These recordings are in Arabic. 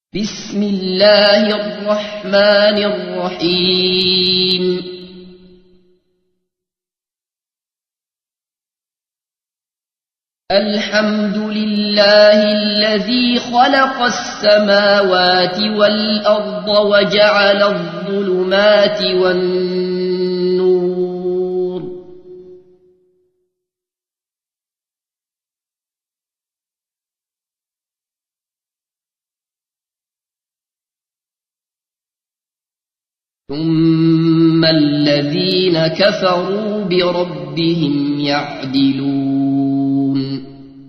بسم الله الرحمن الرحيم الحمد لله الذي خلق السماوات والأرض وجعل الظلمات والنور ثم الذين كفروا بربهم يعدلون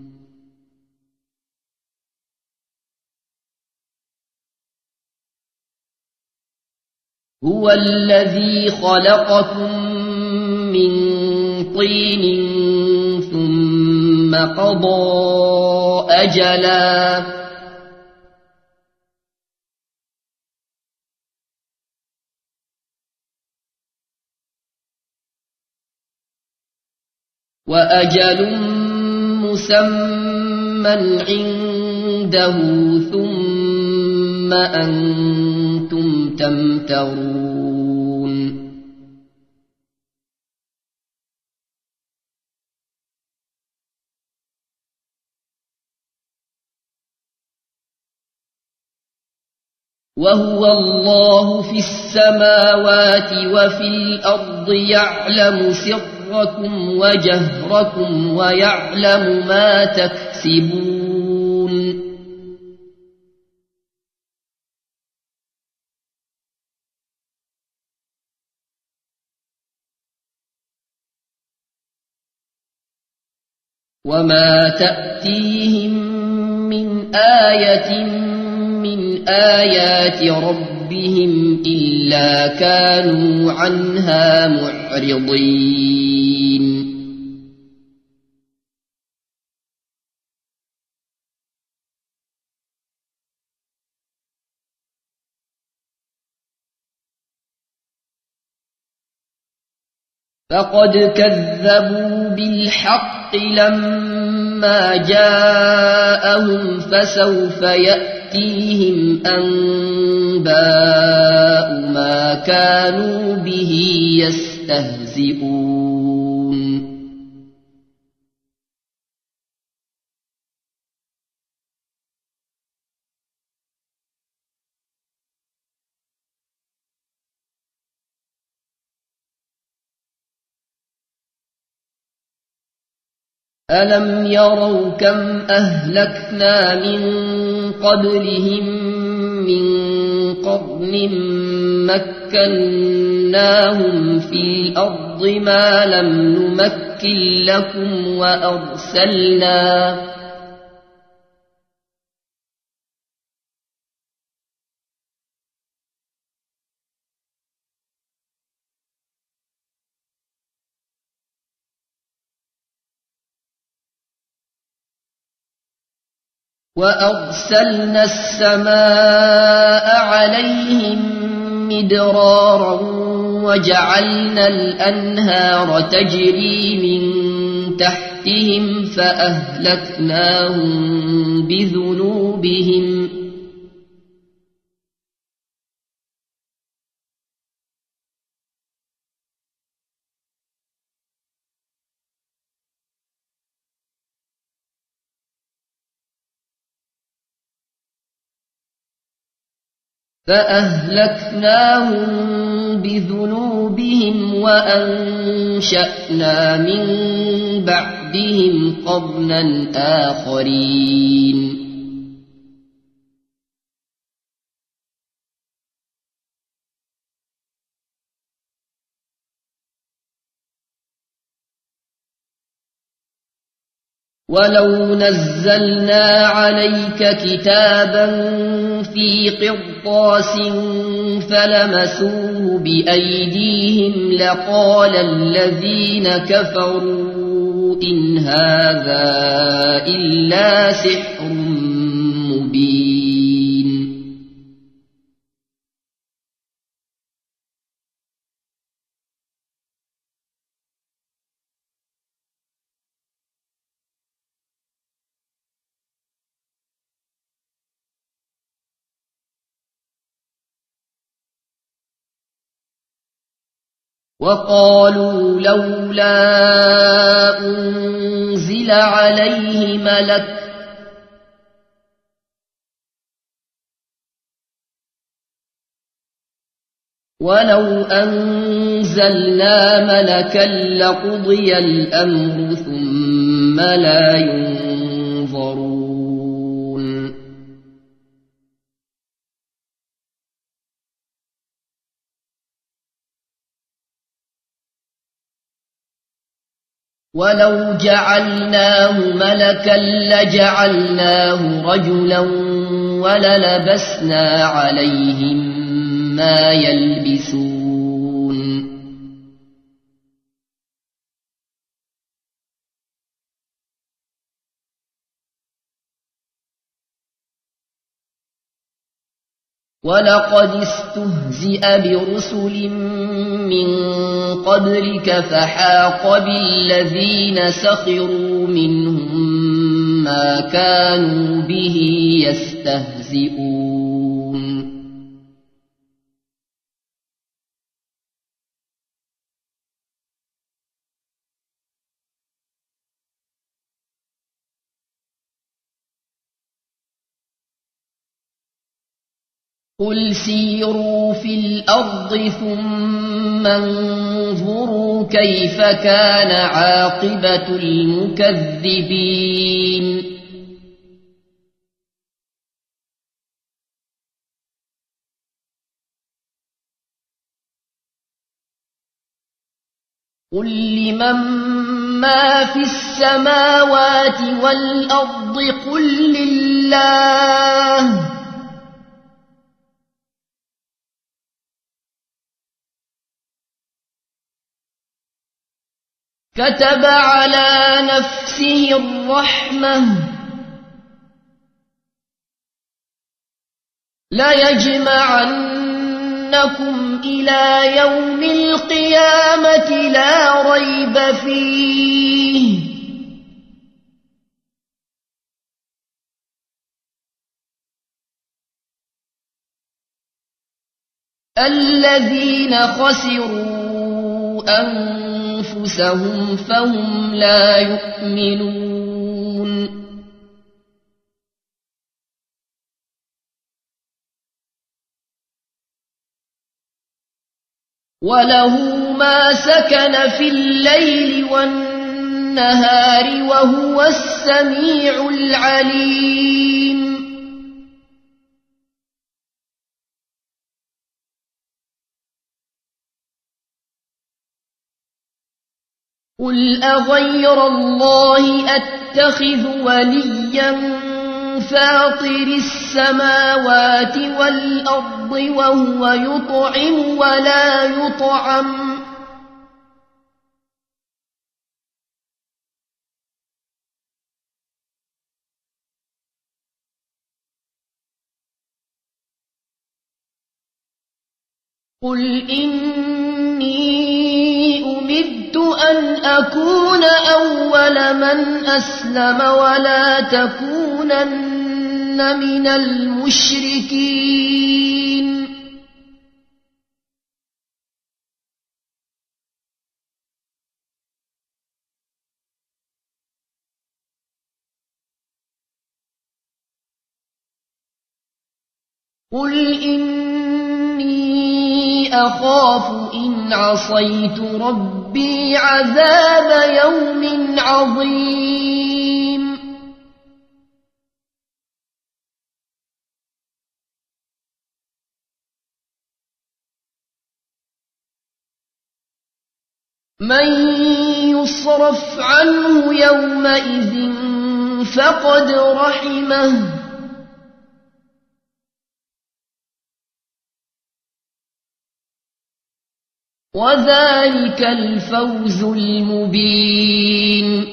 هو الذي خلقكم من طين ثم قضى أجلا وأجل مسمى عنده ثم أنتم تمترون وهو الله في السماوات وفي الأرض يعلم سركم وجهركم ويعلم ما تكسبون وما تأتيهم من آية من آيات ربهم إلا كانوا عنها معرضين فقد كذبوا بالحق لما جاءهم فسوف يأتيهم أنباء ما كانوا به يستهزئون ألم يروا كم أهلكنا من قبلهم من قرن مكناهم في الأرض ما لم نمكن لكم وأرسلنا السماء عليهم مدرارا وجعلنا الأنهار تجري من تحتهم فأهلكناهم بذنوبهم وأنشأنا من بعدهم قرنا آخرين ولو نزلنا عليك كتابا في قرطاس فلمسوه بأيديهم لقال الذين كفروا إن هذا إلا سحر مبين وقالوا لولا أنزل عليه ملك ولو أنزلنا ملكا لقضي الأمر ثم لا ينظرون ولو جعلناه ملكا لجعلناه رجلا وللبسنا عليهم ما يلبسون ولقد استهزئ برسل من قبلك فحاق بالذين سخروا منهم ما كانوا به يستهزئون قل سيروا في الأرض ثم انظروا كيف كان عاقبة المكذبين قل لمن ما في السماوات والأرض قل لله كتب على نفسه الرحمة ليجمعنكم إلى يوم القيامة لا ريب فيه الذين خسروا أنفسهم فهم لا يؤمنون وله ما سكن في الليل والنهار وهو السميع العليم قل أغير الله أتخذ وليا فاطر السماوات والأرض وهو يطعم ولا يطعم قل إني أمرت أن أكون أول من أسلم ولا تكونن من المشركين قل إني أخاف إن عصيت ربي عذاب يوم عظيم من يصرف عنه يومئذ فقد رحمه وذلك الفوز المبين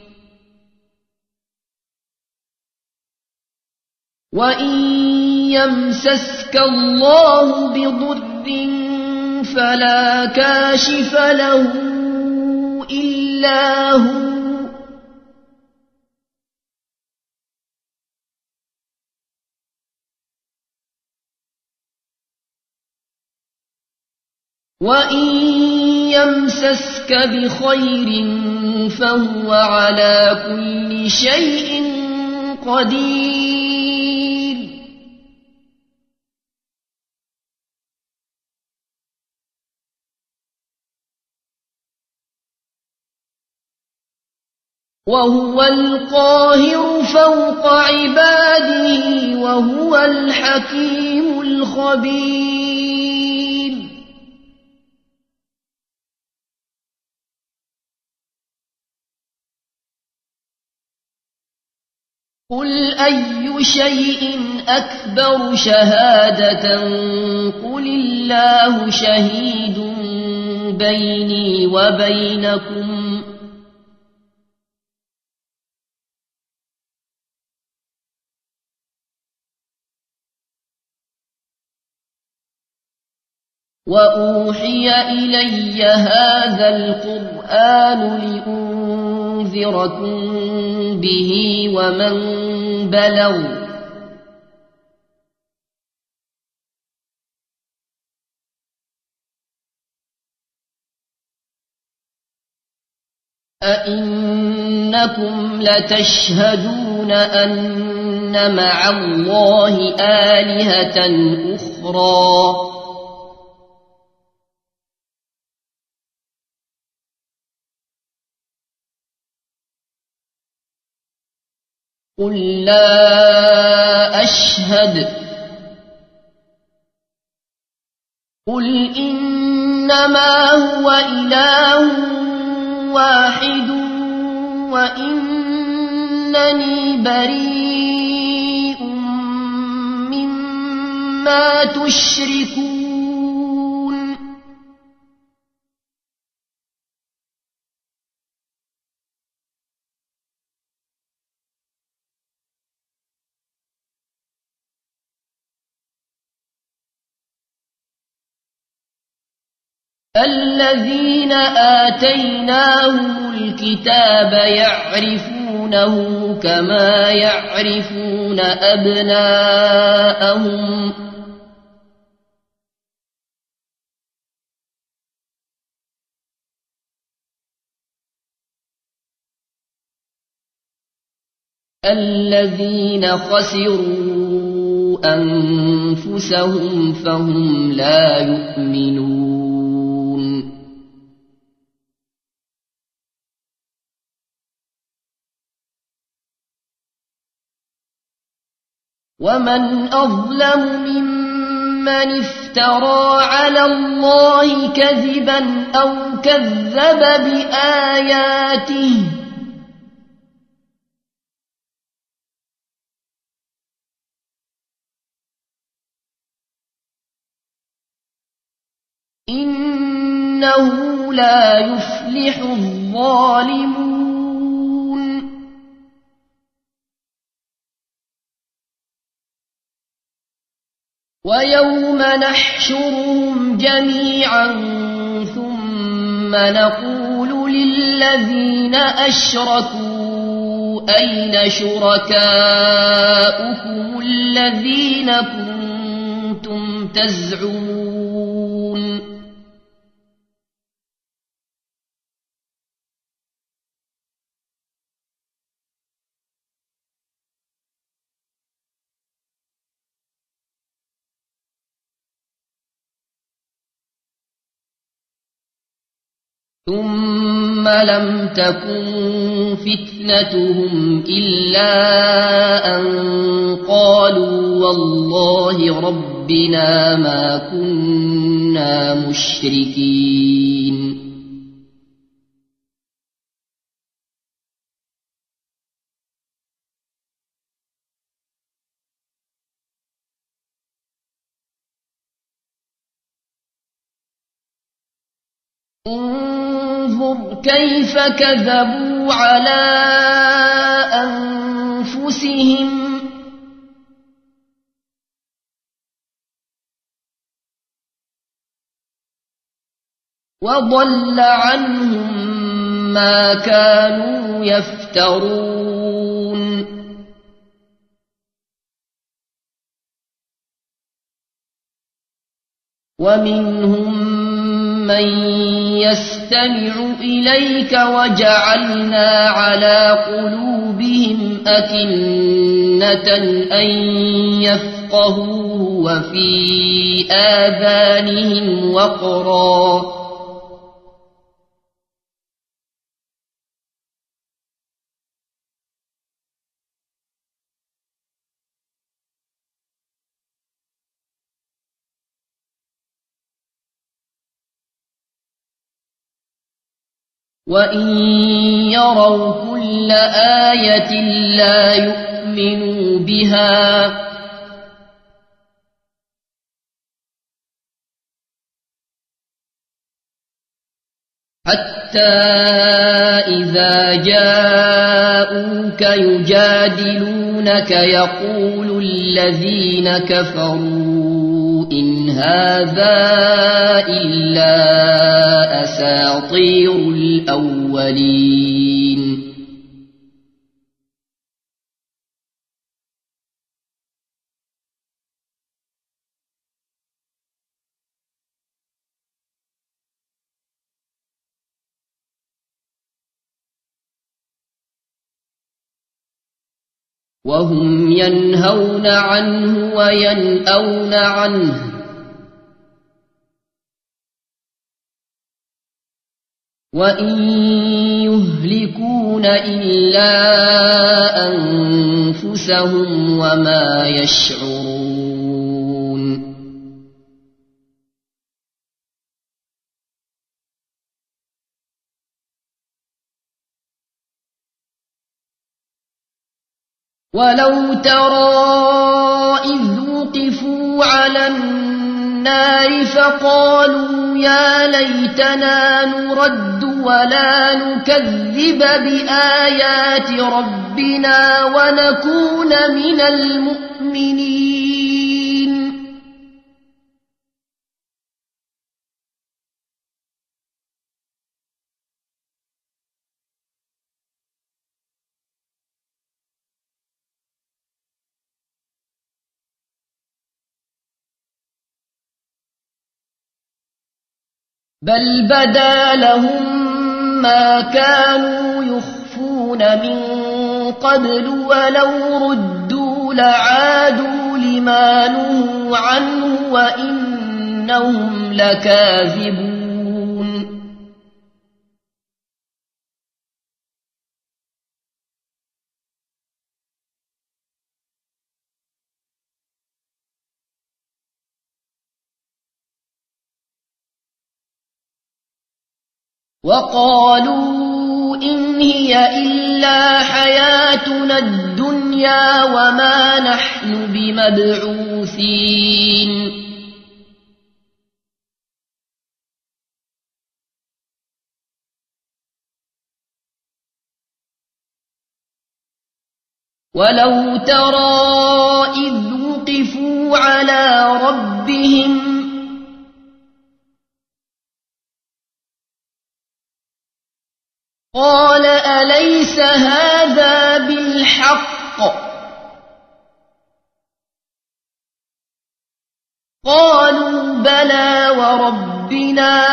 وإن يمسسك الله بضر فلا كاشف له إلا هو وإن يمسسك بخير فهو على كل شيء قدير وهو القاهر فوق عباده وهو الحكيم الخبير قل أي شيء أكبر شهادة قل الله شهيد بيني وبينكم وأوحي إلي هذا القرآن لأنذركم به ومن بلغ أئنكم لتشهدون أن مع الله آلهة أخرى قل لا أشهد قل إنما هو إله واحد وإنني بريء مما تشركون الذين آتيناهم الكتاب يعرفونه كما يعرفون أبناءهم الذين خسروا أنفسهم فهم لا يؤمنون ومن أظلم ممن افترى على الله كذبا أو كذب بآياته إنه لا يفلح الظالمون ويوم نحشرهم جميعا ثم نقول للذين أشركوا أين شركاؤكم الذين كنتم تزعمون ثم لم تكن فتنتهم إلا أن قالوا والله ربنا ما كنا مشركين انظر كيف كذبوا على أنفسهم وضل عنهم ما كانوا يفترون ومنهم من يستمع إليك وجعلنا على قلوبهم أكنة أن يفقهوه وفي آذانهم وقرا وإن يروا كل آية لا يؤمنوا بها حتى إذا جاءوك يجادلونك يقول الذين كفروا إن هذا إلا أساطير الأولين وهم ينهون عنه وينأون عنه وإن يهلكون إلا أنفسهم وما يشعرون ولو ترى إذ وقفوا على النار فقالوا يا ليتنا نرد ولا نكذب بآيات ربنا ونكون من المؤمنين بل بدا لهم ما كانوا يخفون من قبل ولو ردوا لعادوا لما نهوا عنه وإنهم لكاذبون وقالوا إن هي إلا حياتنا الدنيا وما نحن بمبعوثين ولو ترى إذ وقفوا على ربهم قال أليس هذا بالحق قالوا بلى وربنا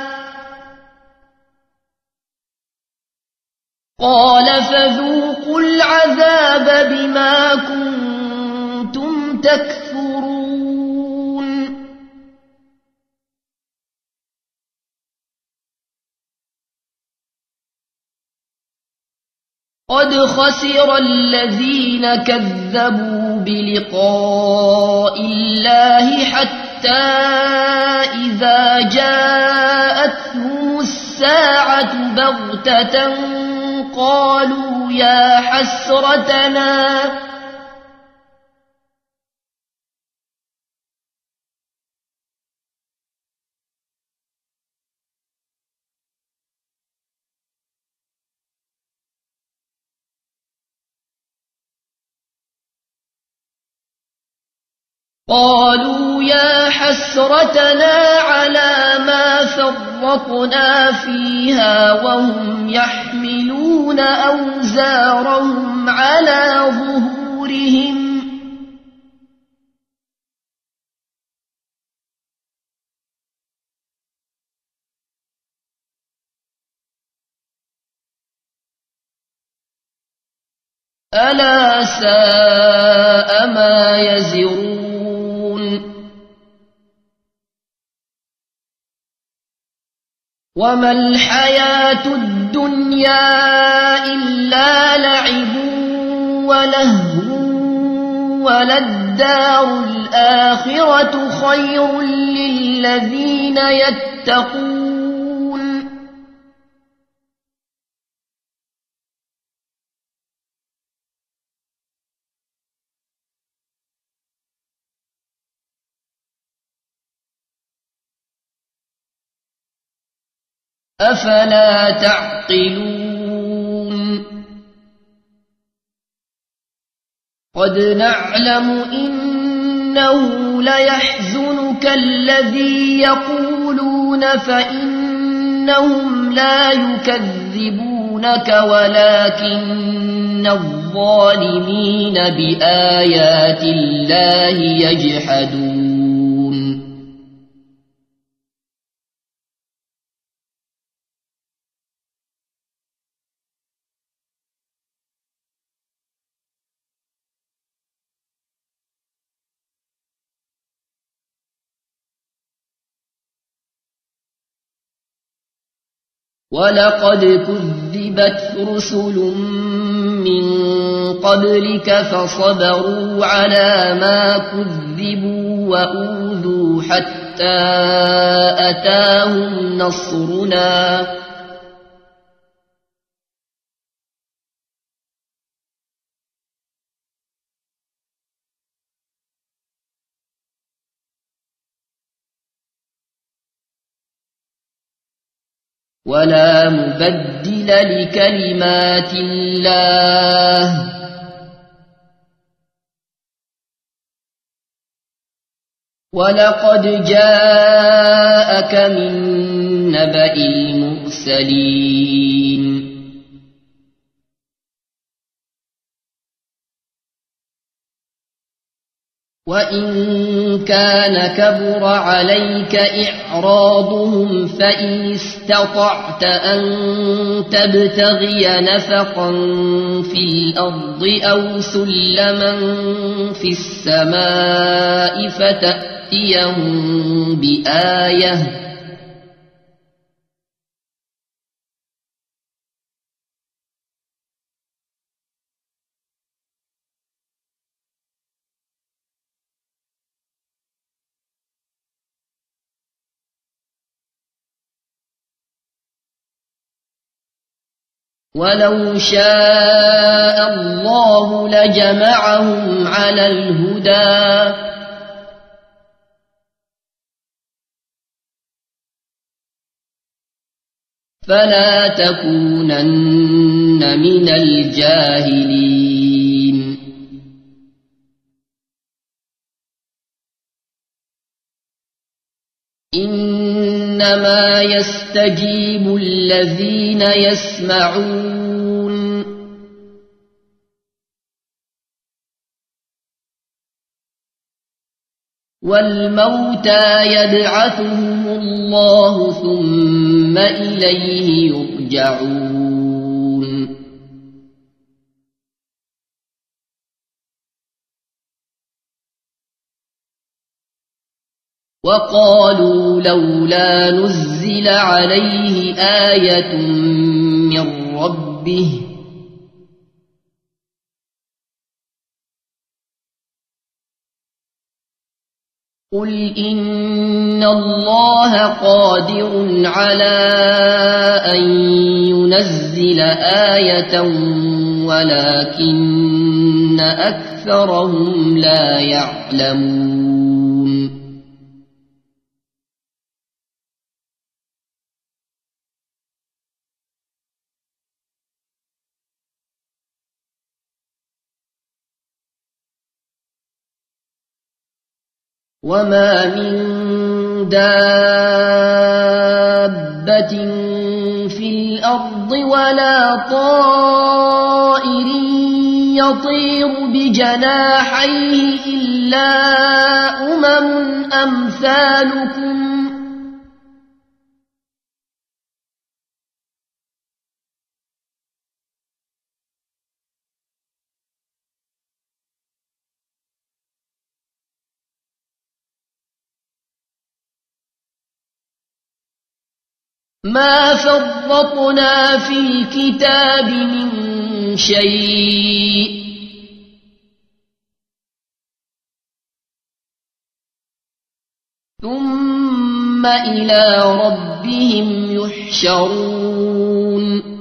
قال فذوقوا العذاب بما كنتم تكفرون قد خسر الذين كذبوا بلقاء الله حتى إذا جاءتهم الساعة بغتة قالوا يا حسرتنا على ما فرطنا فيها وهم يحملون أوزارهم على ظهورهم ألا ساء ما يزرون وما الحياة الدنيا إلا لعب ولهو وللدار الآخرة خير للذين يتقون أفلا تعقلون قد نعلم إنه ليحزنك الذي يقولون فإنهم لا يكذبونك ولكن الظالمين بآيات الله يجحدون ولقد كذبت رسل من قبلك فصبروا على ما كذبوا وأوذوا حتى أتاهم نصرنا ولا مبدل لكلمات الله ولقد جاءك من نبأ المرسلين وإن كان كبر عليك إعراضهم فإن استطعت أن تبتغي نفقا في الأرض أو سلما في السماء فتأتيهم بآية ولو شاء الله لجمعهم على الهدى فلا تكونن من الجاهلين إنما يستجيب الذين يسمعون والموتى يبعثهم الله ثم إليه يرجعون وقالوا لولا نزل عليه آية من ربه قل إن الله قادر على أن ينزل آية ولكن أكثرهم لا يعلمون وما من دابة في الأرض ولا طائر يطير بجناحيه إلا أمثالكم ما فرطنا في الكتاب من شيء ثم إلى ربهم يحشرون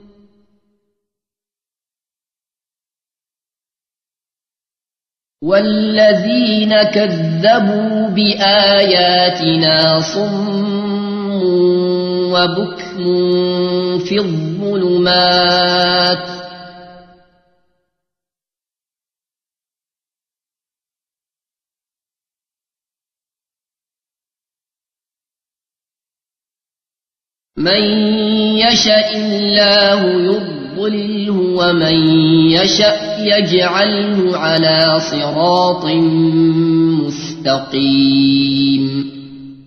والذين كذبوا بآياتنا صم وبكم في الظلمات من يشاء الله يضلله ومن يشاء يجعله على صراط مستقيم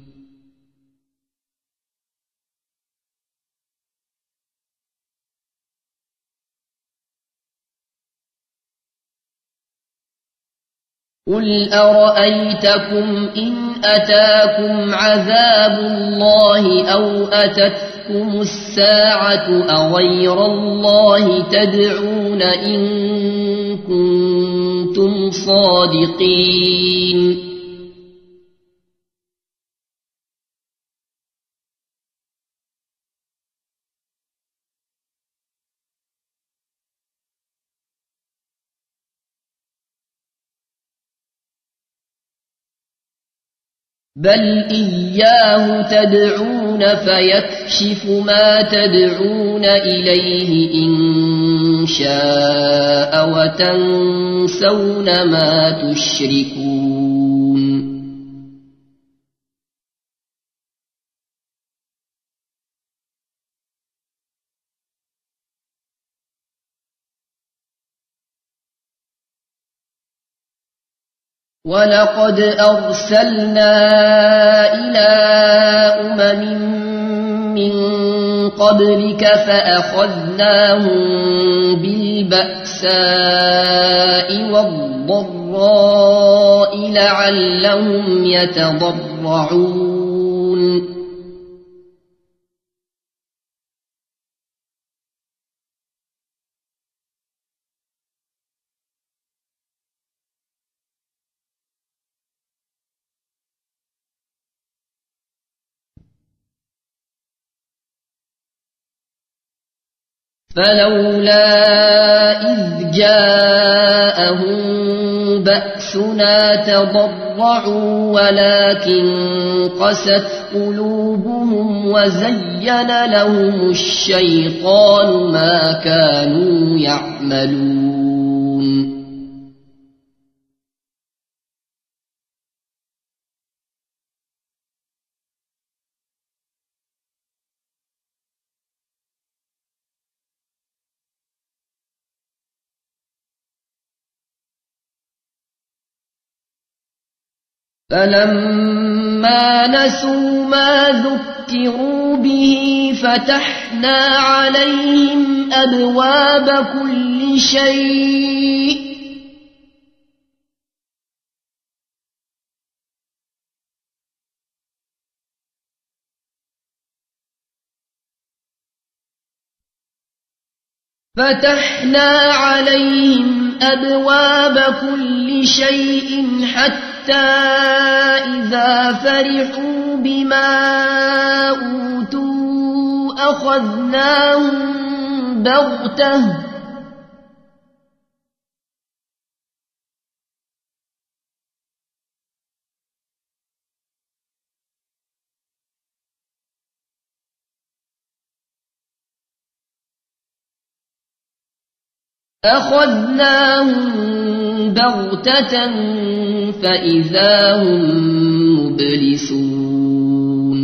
قل أرأيتكم إن أتاكم عذاب الله أو أتتكم الساعة أغير الله تدعون إن كنتم صادقين بل إياه تدعون فيكشف ما تدعون إليه إن شاء وتنسون ما تشركون ولقد أرسلنا إلى من قبلك فأخذناهم بالبأساء والضراء لعلهم يتضرعون فلولا إذ جاءهم بأسنا تضرعوا ولكن قست قلوبهم وزين لهم الشيطان ما كانوا يعملون فلما نسوا ما ذكروا به فتحنا عليهم أبواب كل شيء حتى إذا فرحوا بما أوتوا أخذناهم بغتة فإذا هم مبلسون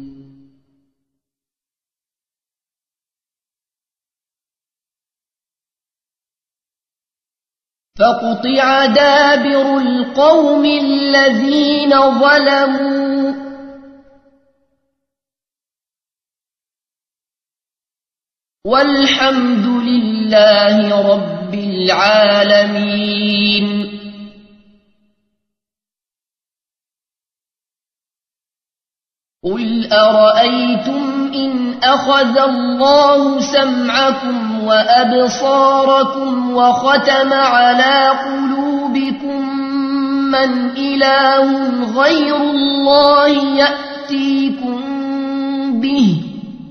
فقطع دابر القوم الذين ظلموا والحمد لله رب العالمين. قل أرأيتم إن أخذ الله سمعكم وأبصاركم وختم على قلوبكم من إله غير الله يأتيكم به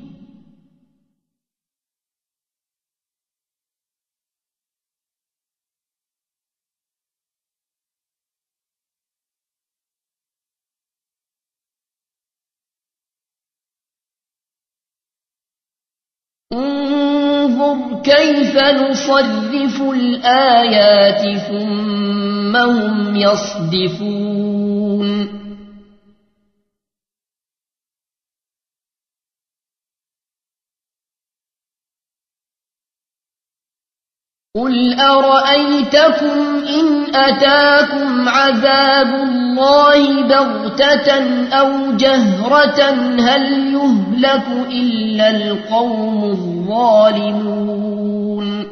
انظر كيف نصرف الآيات ثم هم يصدفون قل أرأيتكم إن أتاكم عذاب الله بغتة أو جهرة هل يهلك إلا القوم الظالمون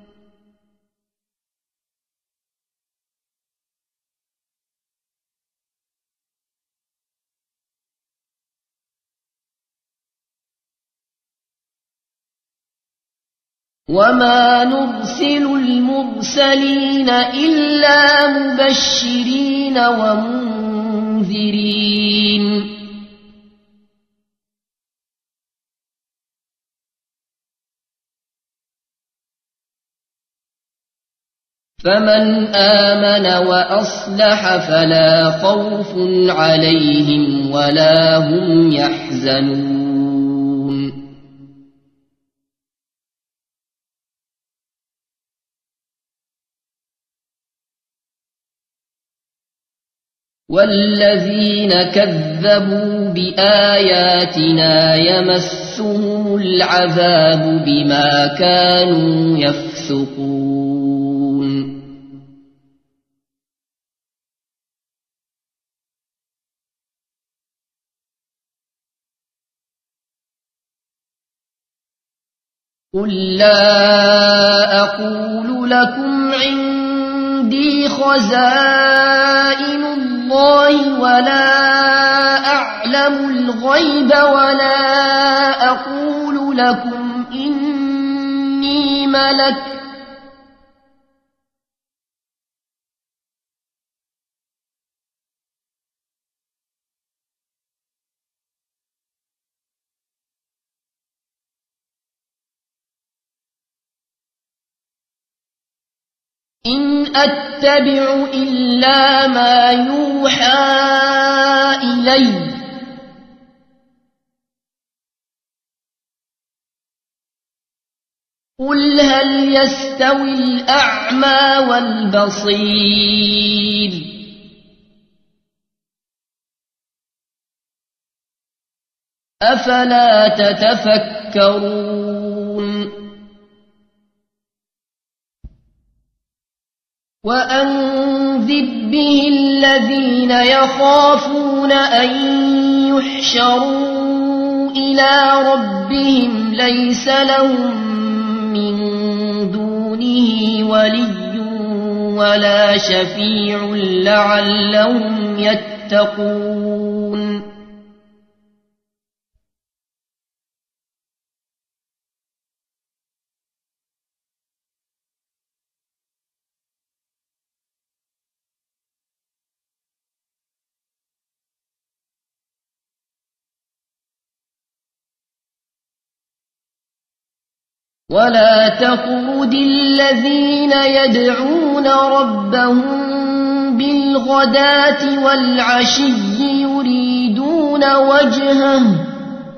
وما نرسل المرسلين إلا مبشرين ومنذرين فمن آمن وأصلح فلا خوف عليهم ولا هم يحزنون والذين كذبوا بآياتنا يمسهم العذاب بما كانوا يفسقون قل لا أقول لكم عندي خزائن الله ولا أعلم الغيب ولا أقول لكم إني ملك إن أتبع إلا ما يوحى إلي قل هل يستوي الأعمى والبصير أفلا تتفكرون وأنذر به الذين يخافون أن يحشروا إلى ربهم ليس لهم من دونه ولي ولا شفيع لعلهم يتقون ولا تطرد الذين يدعون ربهم بالغداة والعشي يريدون وجهه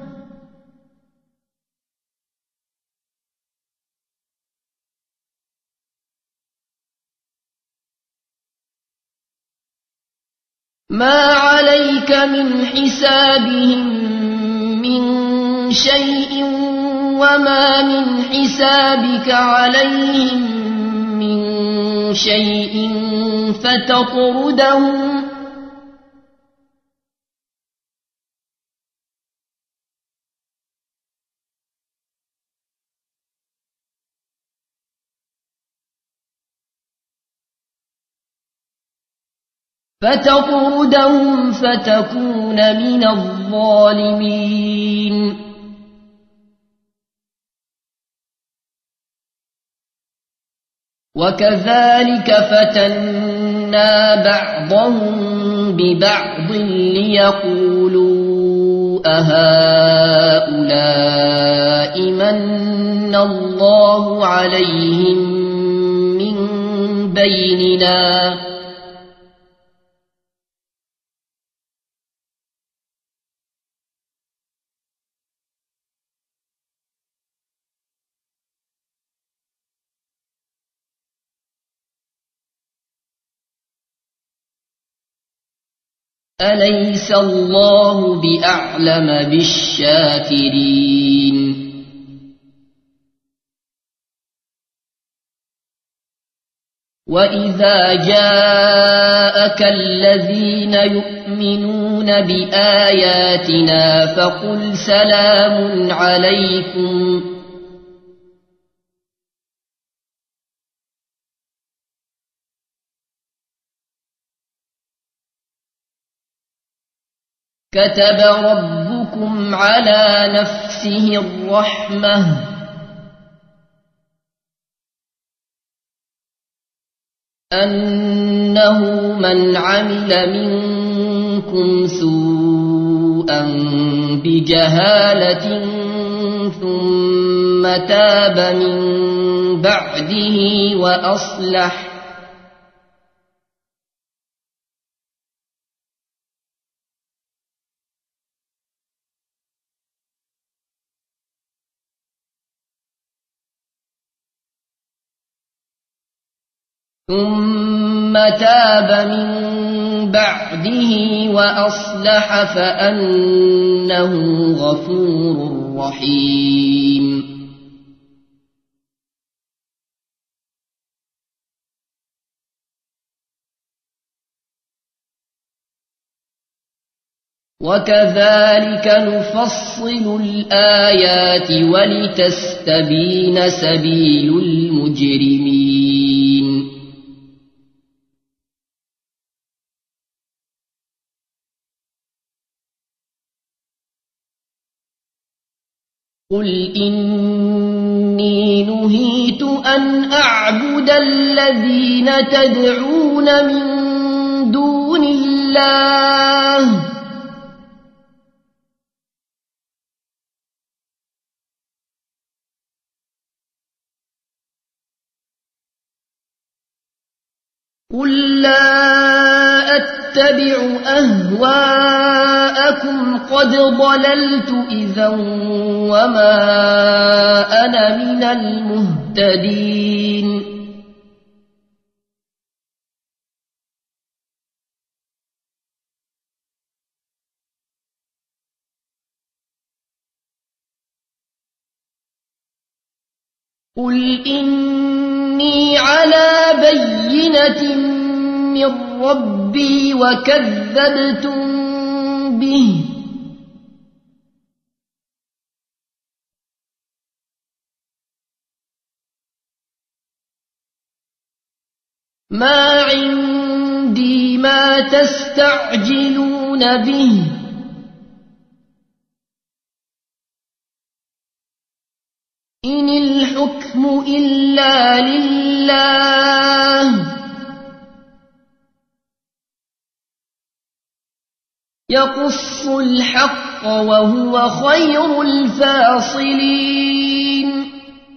ما عليك من حسابهم من شيء وما من حسابك عليهم من شيء فتطردهم فتكون من الظالمين وكذلك فتنا بعضهم ببعض ليقولوا أهؤلاء من الله عليهم من بيننا أليس الله بأعلم بالشاكرين وإذا جاءك الذين يؤمنون بآياتنا فقل سلام عليكم كتب ربكم على نفسه الرحمة أنه من عمل منكم سوءا بجهالة ثم تاب من بعده وأصلح فأنه غفور رحيم وكذلك نفصل الآيات ولتستبين سبيل المجرمين قل إني نهيت أن أعبد الذين تدعون من دون الله قل لا أتبع أهواءكم قد ضللت إذا وما أنا من المهتدين قل إني على بينة من ربي وكذبتم به ما عندي ما تستعجلون به إن الحكم إلا لله يقص الحق وهو خير الفاصلين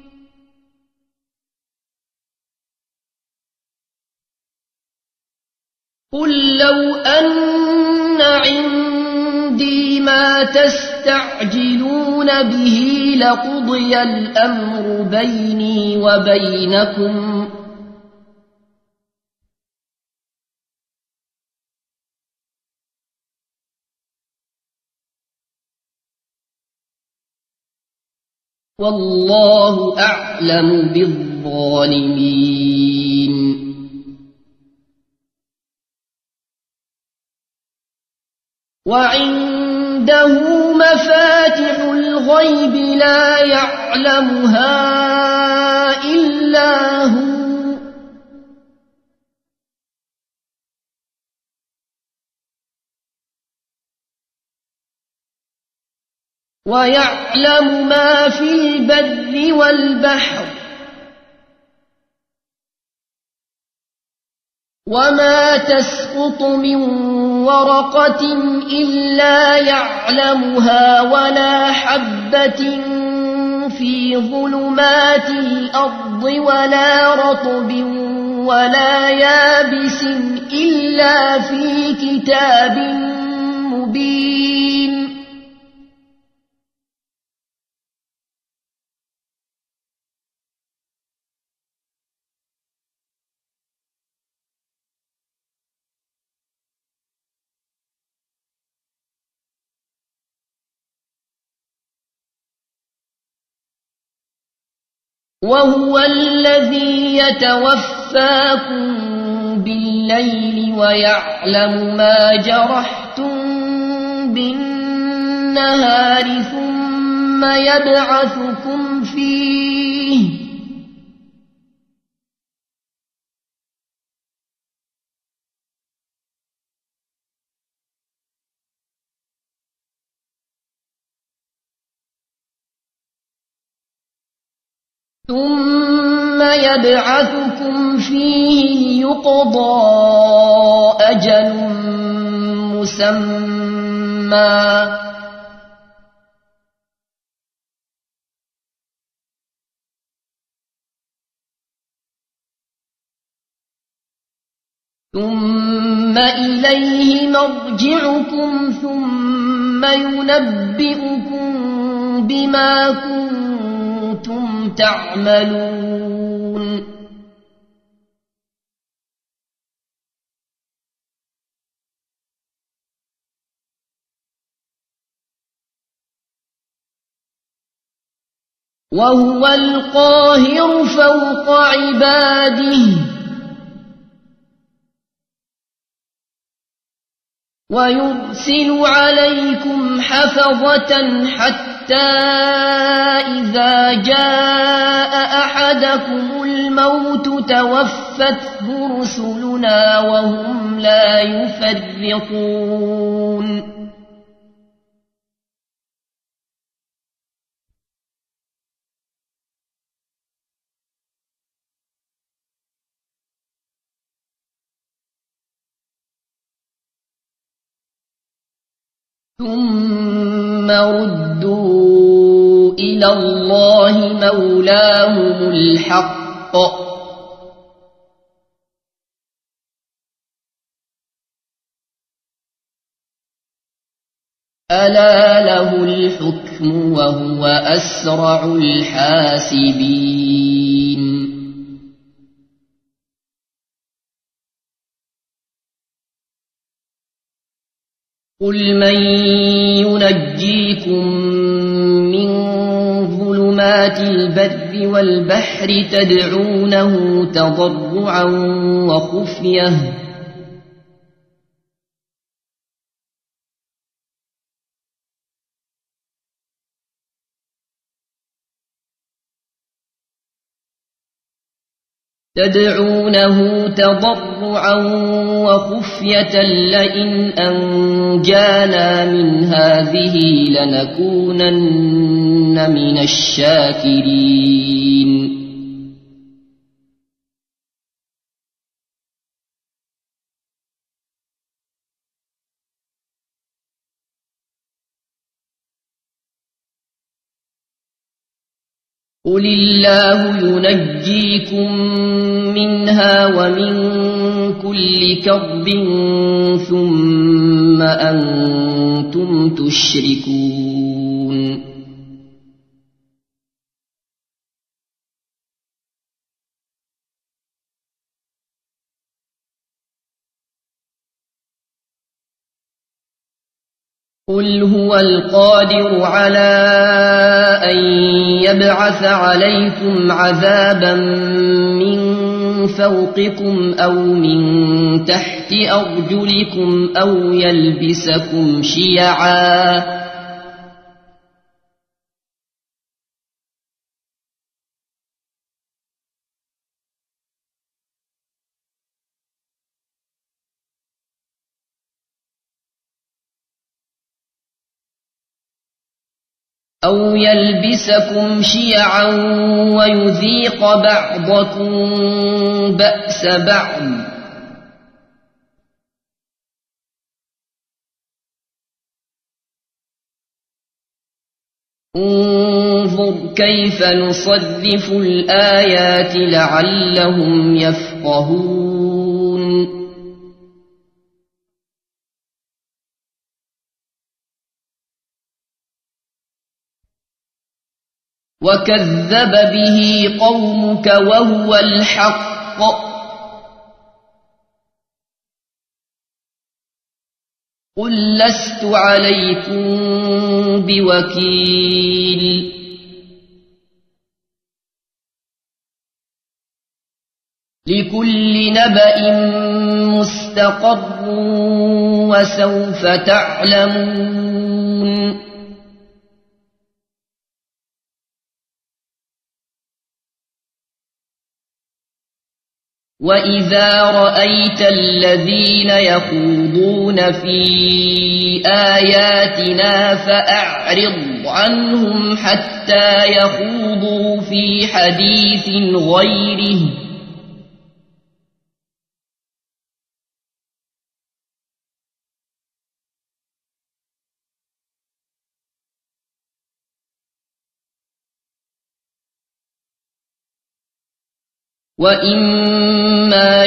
قل لو أن عندي ما تستعجلون به لقضي الأمر بيني وبينكم والله أعلم بالظالمين وعنده مفاتح الغيب لا يعلمها إلا هو ويعلم ما في البر والبحر وما تسقط من ورقة إلا يعلمها ولا حبة في ظلمات الأرض ولا رطب ولا يابس إلا في كتاب مبين وهو الذي يتوفاكم بالليل ويعلم ما جرحتم بالنهار ثم يبعثكم فيه ليقضى أجل مسمى ثم إليه مرجعكم ثم ينبئكم بما كنتم تعملون وهو القاهر فوق عباده ويرسل عليكم حفظة حتى إذا جاء أحدكم الموت توفته رسلنا وهم لا يفرطون ثم ردوا إلى الله مولاهم الحق ألا له الحكم وهو أسرع الحاسبين قل من ينجيكم من ظلمات البر والبحر تدعونه تضرعا وخفية لئن أنجانا من هذه لنكونن من الشاكرين قل الله ينجيكم منها ومن كل كرب ثم أنتم تشركون قل هو القادر على أن يبعث عليكم عذابا من فوقكم أو من تحت أرجلكم أو يلبسكم شيعا ويذيق بعضكم بأس بعض انظر كيف نصرف الآيات لعلهم يفقهون وكذب به قومك وهو الحق قل لست عليكم بوكيل لكل نبأ مستقر وسوف تعلمون وإذا رأيت الذين يخوضون في آياتنا فأعرض عنهم حتى يخوضوا في حديث غيره وإما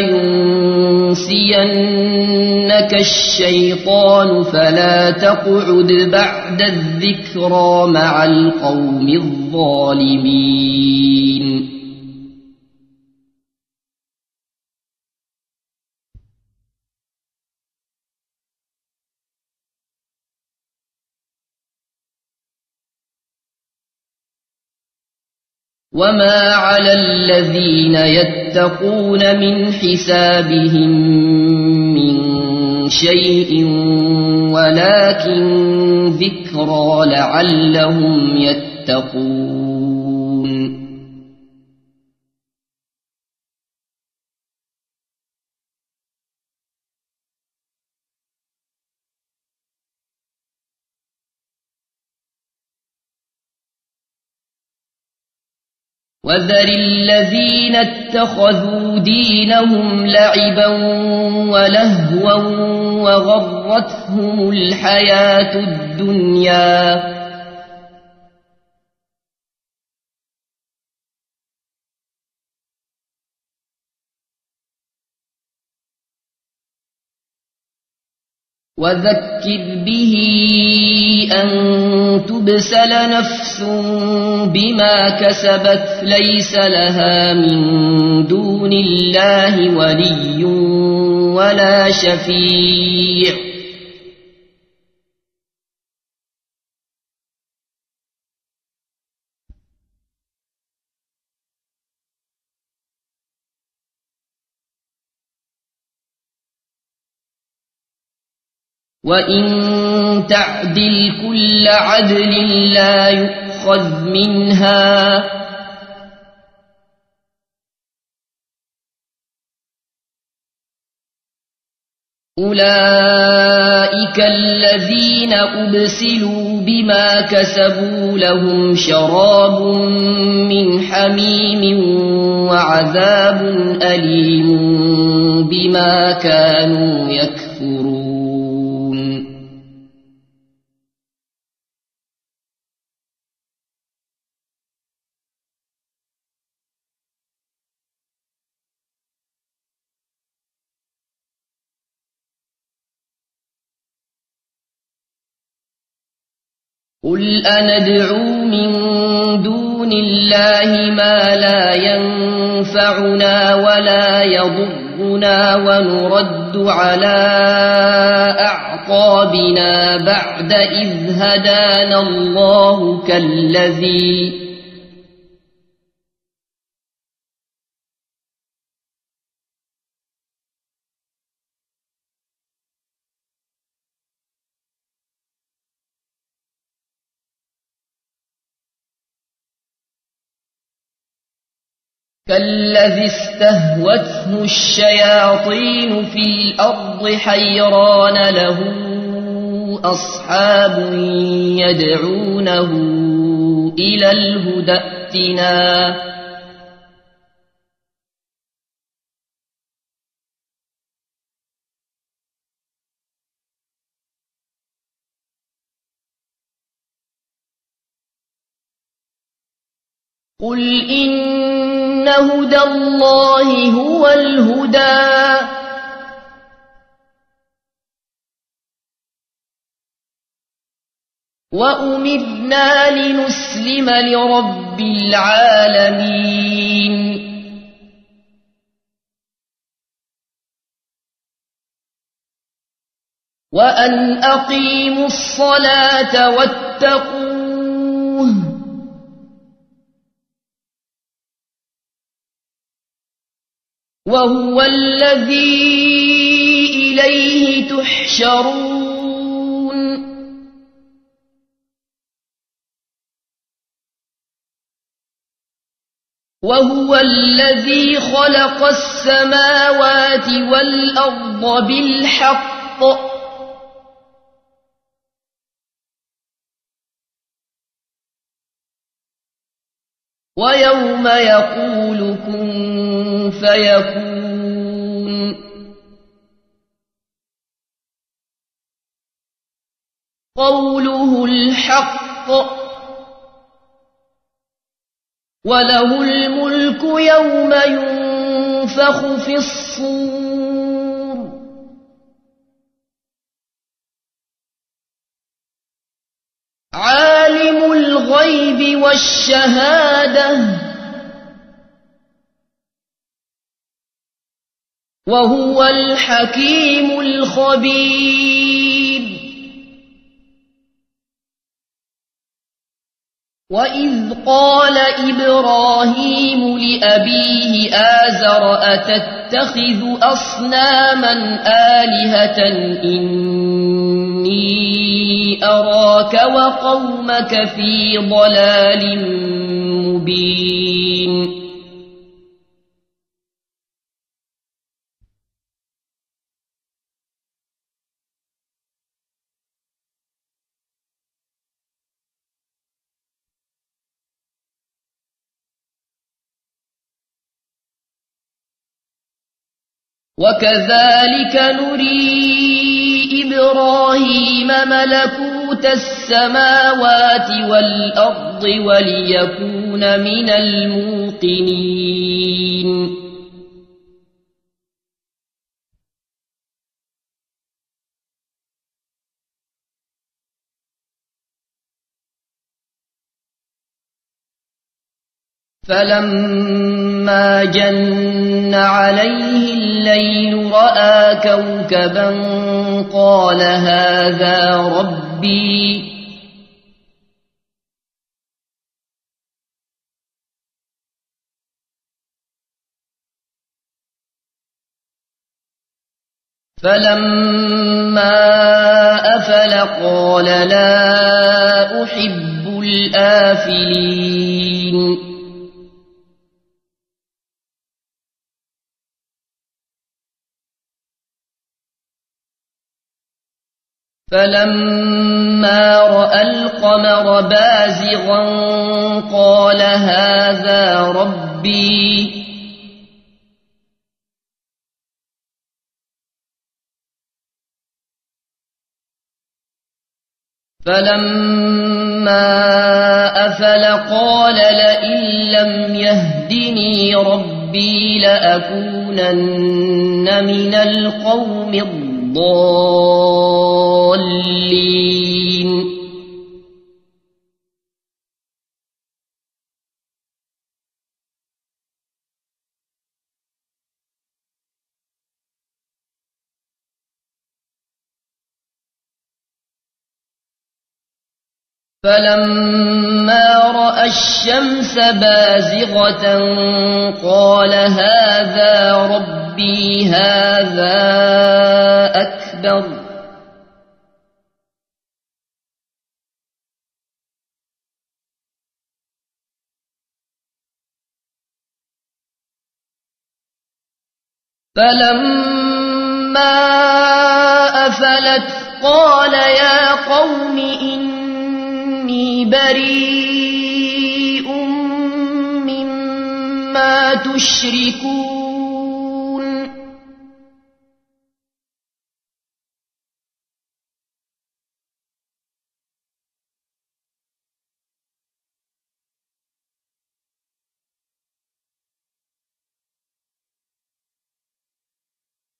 ينسينك الشيطان فلا تقعد بعد الذكرى مع القوم الظالمين وما على الذين يتقون من حسابهم من شيء ولكن ذكرى لعلهم يتقون وذر الذين اتخذوا دينهم لعبا ولهوا وغرتهم الحياة الدنيا وذكر به أن تبسل نفس بما كسبت ليس لها من دون الله ولي ولا شفيع وإن تعدل كل عدل لا يؤخذ منها أولئك الذين أبسلوا بما كسبوا لهم شراب من حميم وعذاب أليم بما كانوا يكفرون قل أندعو من دون الله ما لا ينفعنا ولا يضرنا ونرد على أعقابنا بعد إذ هدانا الله كالذي استهوته الشياطين في الأرض حيران له أصحاب يدعونه إلى الهدى ائتنا قل إن هدى الله هو الهدى وأمرنا لنسلم لرب العالمين وأن أقيموا الصلاة واتقوه وهو الذي إليه تحشرون وهو الذي خلق السماوات والأرض بالحق ويوم يقول كن فيكون قوله الحق وله الملك يوم ينفخ في الصور عالم الغيب والشهادة وهو الحكيم الخبير وإذ قال إبراهيم لأبيه آزر أتتخذ أصناما آلهة إني أراك وقومك في ضلال مبين وكذلك نري إبراهيم ملكوت السماوات والأرض وليكون من الموقنين فلما جن عليه الليل رأى كوكبا قال هذا ربي فلما أفل قال لا أحب الآفلين فلما رأى القمر بازغا قال هذا ربي فلما أفل قال لئن لم يهدني ربي لأكونن من القوم الضالين فلما رأى الشمس بازغة قال هذا ربي هذا أكبر فلما أفلت قال يا قوم إني بريء مما تشركون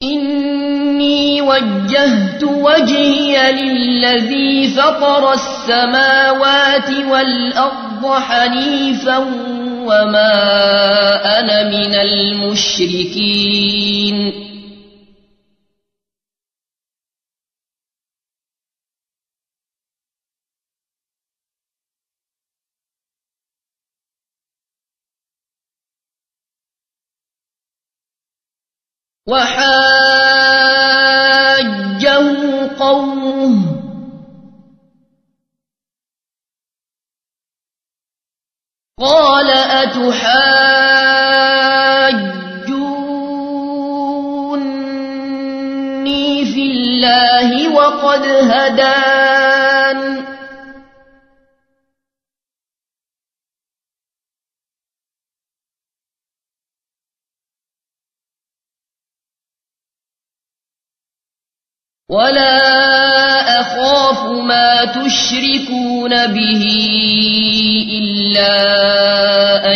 إني وجهت وجهي للذي فطر السماوات والأرض حنيفا وما أنا من المشركين وحاجه قومه قال أتحاجوني في الله وقد هدان ولا أخاف ما تشركون به إلا أن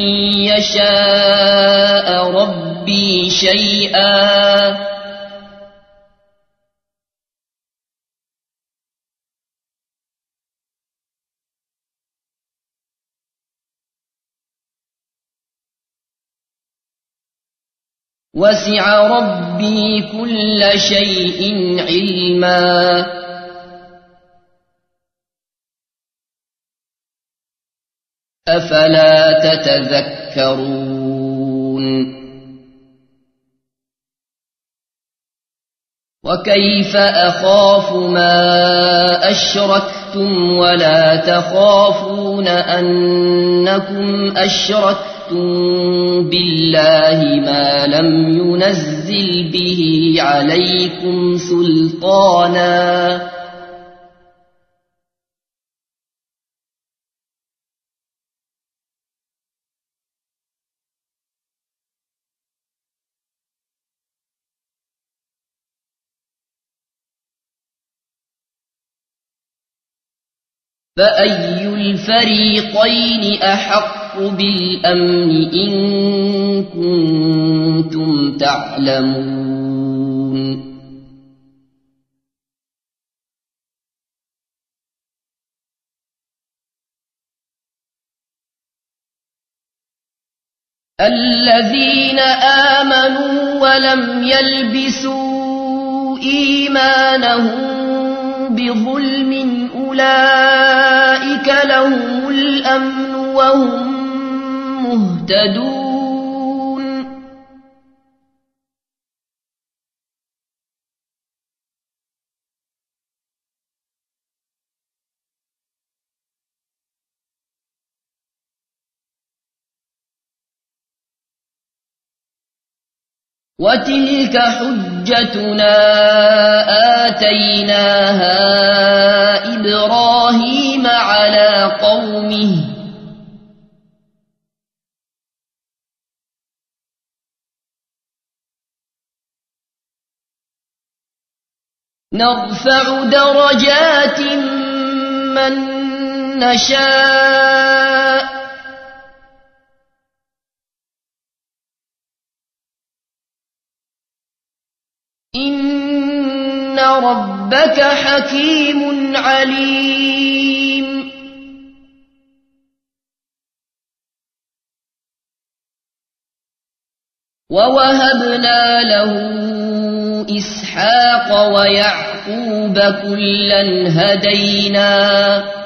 يشاء ربي شيئا وسع ربي كل شيء علما أفلا تتذكرون وكيف أخاف ما أشركتم ولا تخافون أنكم أشركتم بالله ما لم ينزل به عليكم سلطانا فأي الفريقين أحق بالأمن إن كنتم تعلمون الذين آمنوا ولم يلبسوا إيمانهم بظلم أولئك لهم الأمن وهم مهتدون وتلك حجتنا آتيناها إبراهيم على قومه نرفع درجات من نشاء إن ربك حكيم عليم ووهبنا له إسحاق ويعقوب كلا هدينا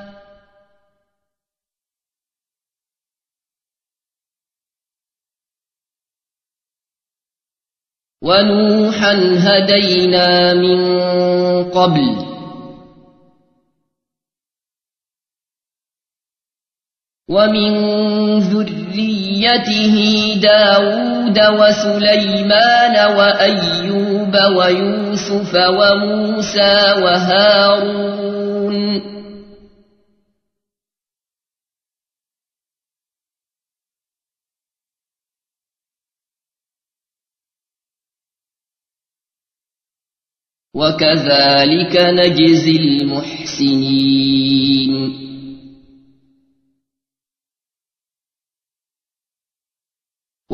ونوحا هدينا من قبل ومن ذريته داود وسليمان وأيوب ويوسف وموسى وهارون وكذلك نجزي المحسنين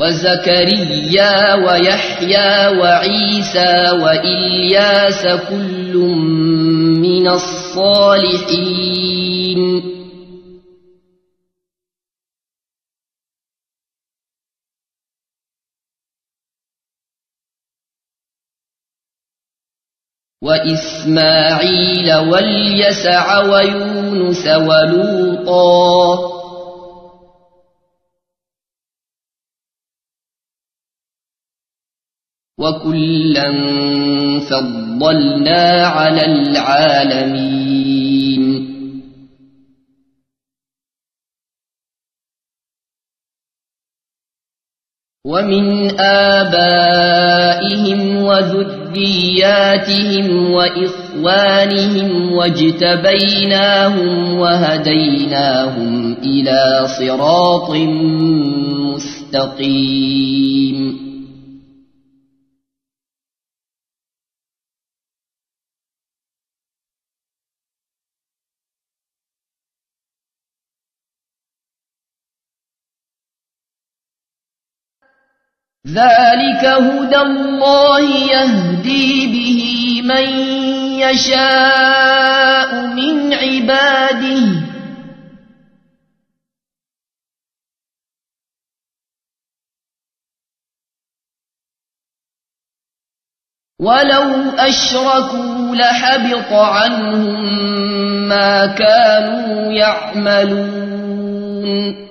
وزكريا ويحيى وعيسى وإلياس كل من الصالحين وإسماعيل واليسع ويونس ولوطا وكلا فضلنا على العالمين ومن آبائهم وذرياتهم وإخوانهم واجتبيناهم وهديناهم إلى صراط مستقيم ذلك هدى الله يهدي به من يشاء من عباده ولو أشركوا لحبط عنهم ما كانوا يعملون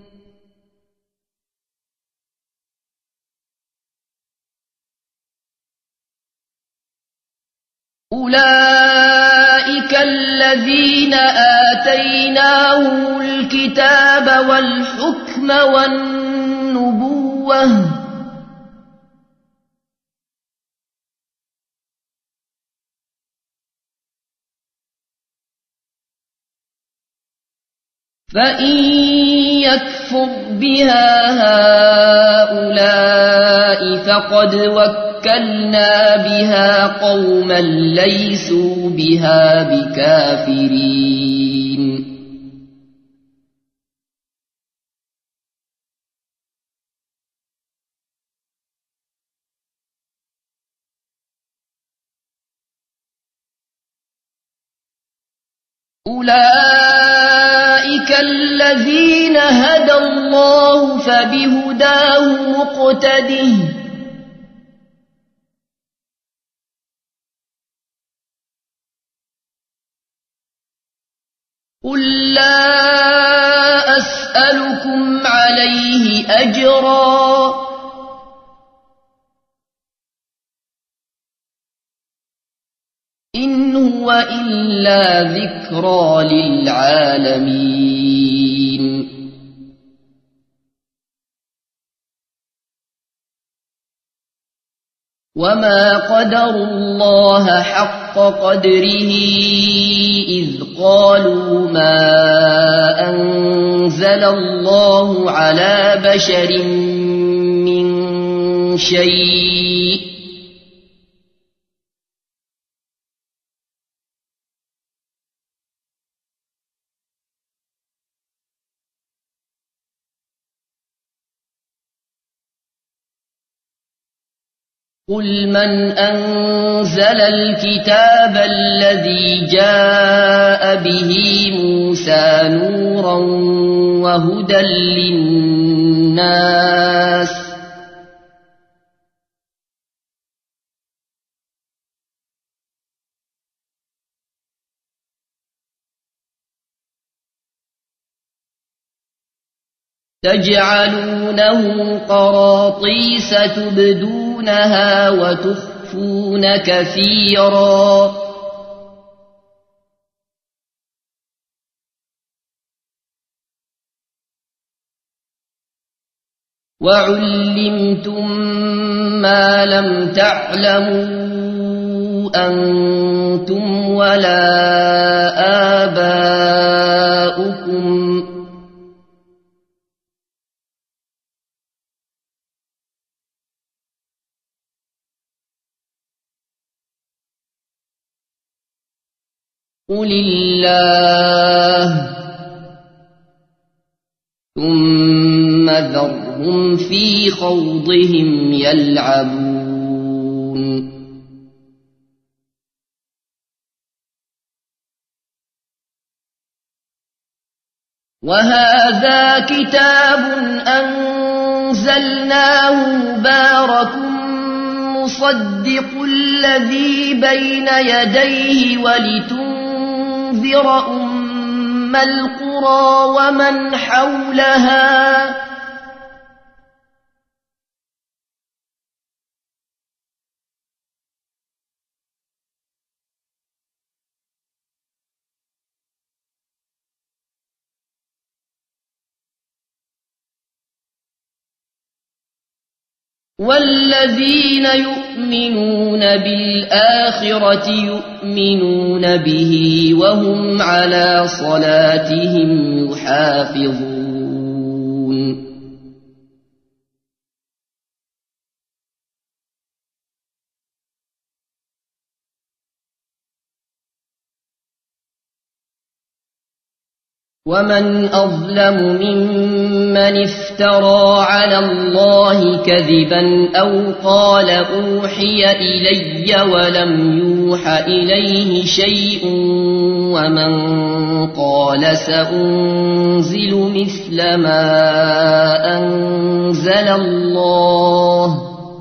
أولئك الذين آتيناهم الكتاب والحكم والنبوة فإن يكفر بها هؤلاء فقد وكلنا بها قوما ليسوا بها بكافرين أولئك الذين هدى الله فبهداه مقتده قل لا أسألكم عليه أجرا إن هو إلا ذكرى للعالمين وما قدروا الله حق قدره إذ قالوا ما أنزل الله على بشر من شيء قل من أنزل الكتاب الذي جاء به موسى نورا وهدى للناس تجعلونه قراطيس تبدونها وتخفون كثيرا وعلمتم ما لم تعلموا أنتم ولا آباؤكم قل الله ثم ذرهم هم في خوضهم يلعبون وهذا كتاب أنزلناه مبارك مصدق الذي بين يديه ولتنذر أم القرى ومن حولها والذين يؤمنون بالآخرة يؤمنون به وهم على صلاتهم يحافظون ومن أظلم ممن افترى على الله كذبا أو قال أوحي إلي ولم يوح إليه شيء ومن قال سأنزل مثل ما أنزل الله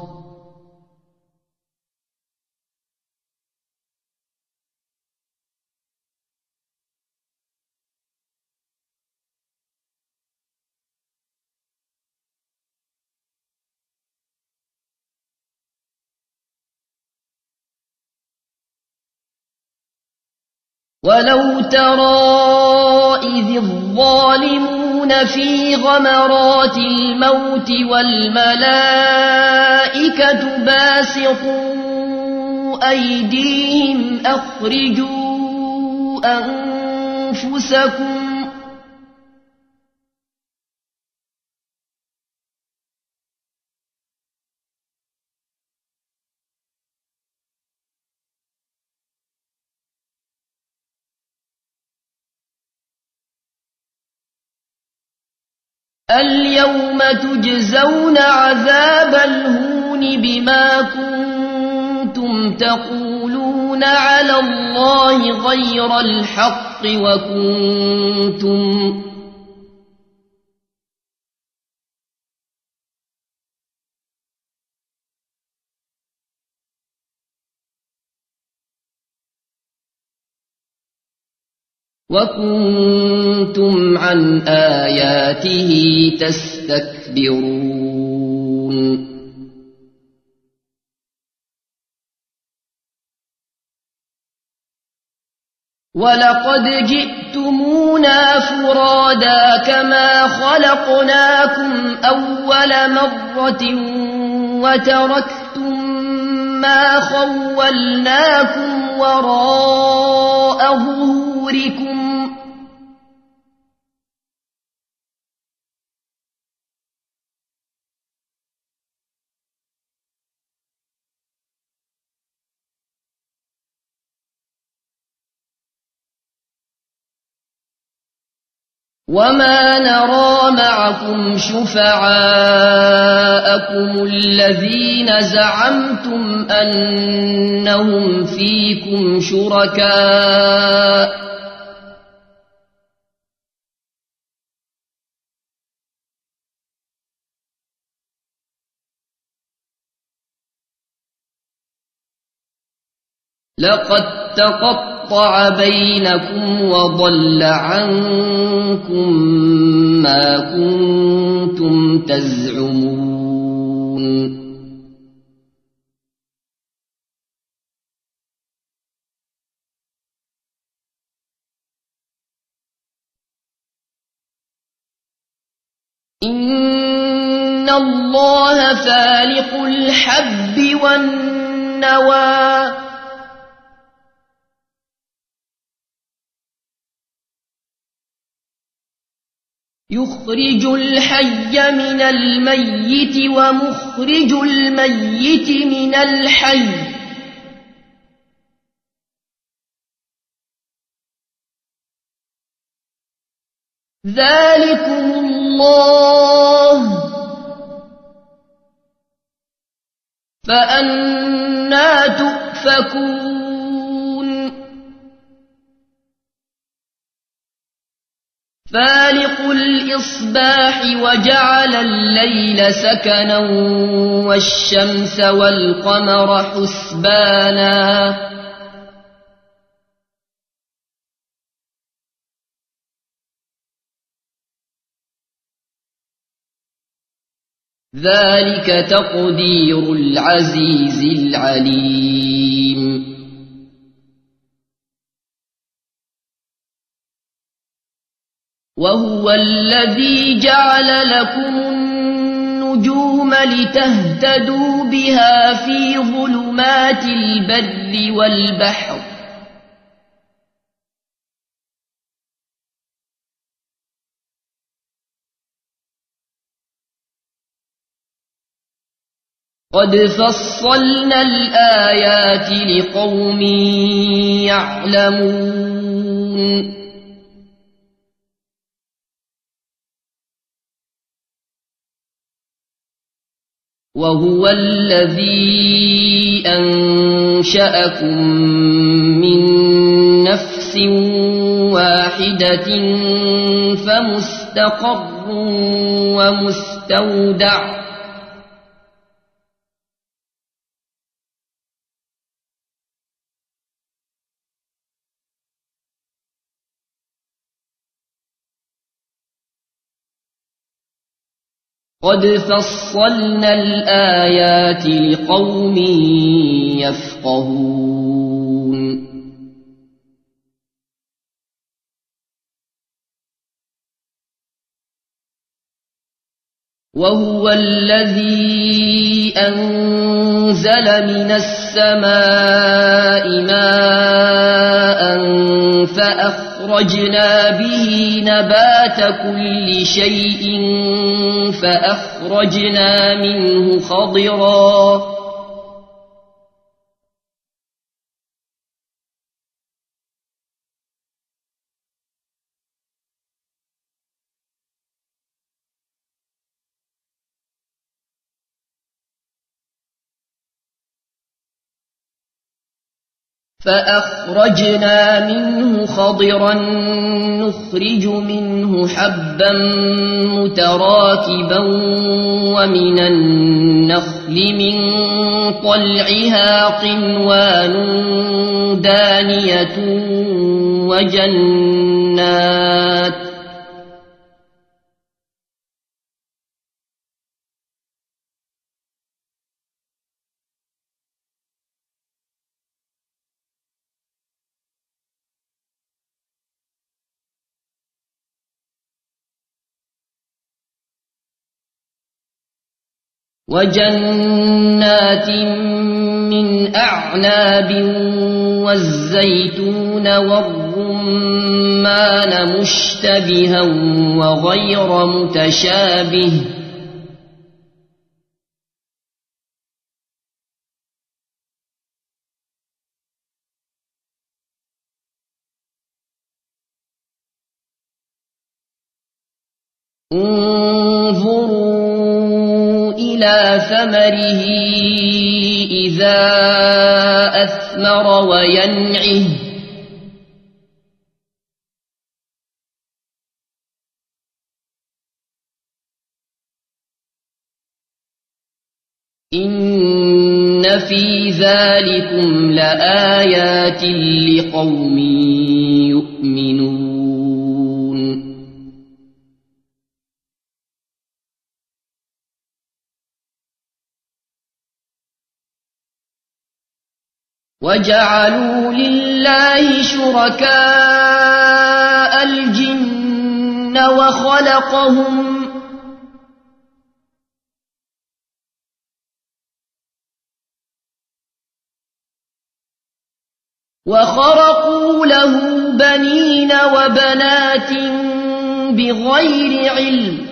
ولو ترى إذ الظالمون في غمرات الموت والملائكة باسطوا أيديهم أخرجوا أنفسكم اليوم تجزون عذاب الهون بما كنتم تقولون على الله غير الحق وكنتم عن آياته تستكبرون ولقد جئتمونا فرادا كما خلقناكم أول مرة وتركتم ما خولناكم وراء ظهوركم وما نرى معكم شفعاءكم الذين زعمتم أنهم فيكم شركاء لقد تقطع بينكم وضل عنكم ما كنتم تزعمون إن الله فالق الحب والنوى يخرج الحي من الميت ومخرج الميت من الحي ذلكم الله فأنى تؤفكون فالق الإصباح وجعل الليل سكنا والشمس والقمر حسبانا ذلك تقدير العزيز العليم وهو الذي جعل لكم النجوم لتهتدوا بها في ظلمات البر والبحر قد فصلنا الآيات لقوم يعلمون وهو الذي أنشأكم من نفس واحدة فمستقر ومستودع قد فصلنا الآيات لقوم يفقهون وهو الذي أنزل من السماء ماء فأخرجنا به نبات كل شيء فأخرجنا منه خضرا نخرج منه حبا متراكبا ومن النخل من طلعها قنوان دانية وجنات من أعناب والزيتون والرمان مشتبها وغير متشابه انظروا إلى ثمره إذا أثمر وينعه إن في ذلكم لآيات لقوم يؤمنون وجعلوا لله شركاء الجن وخرقوا له بنين وبنات بغير علم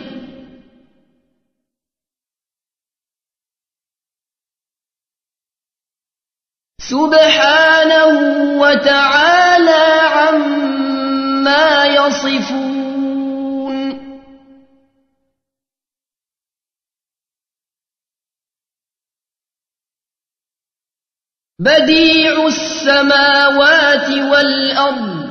سبحانه وتعالى عما يصفون بديع السماوات والأرض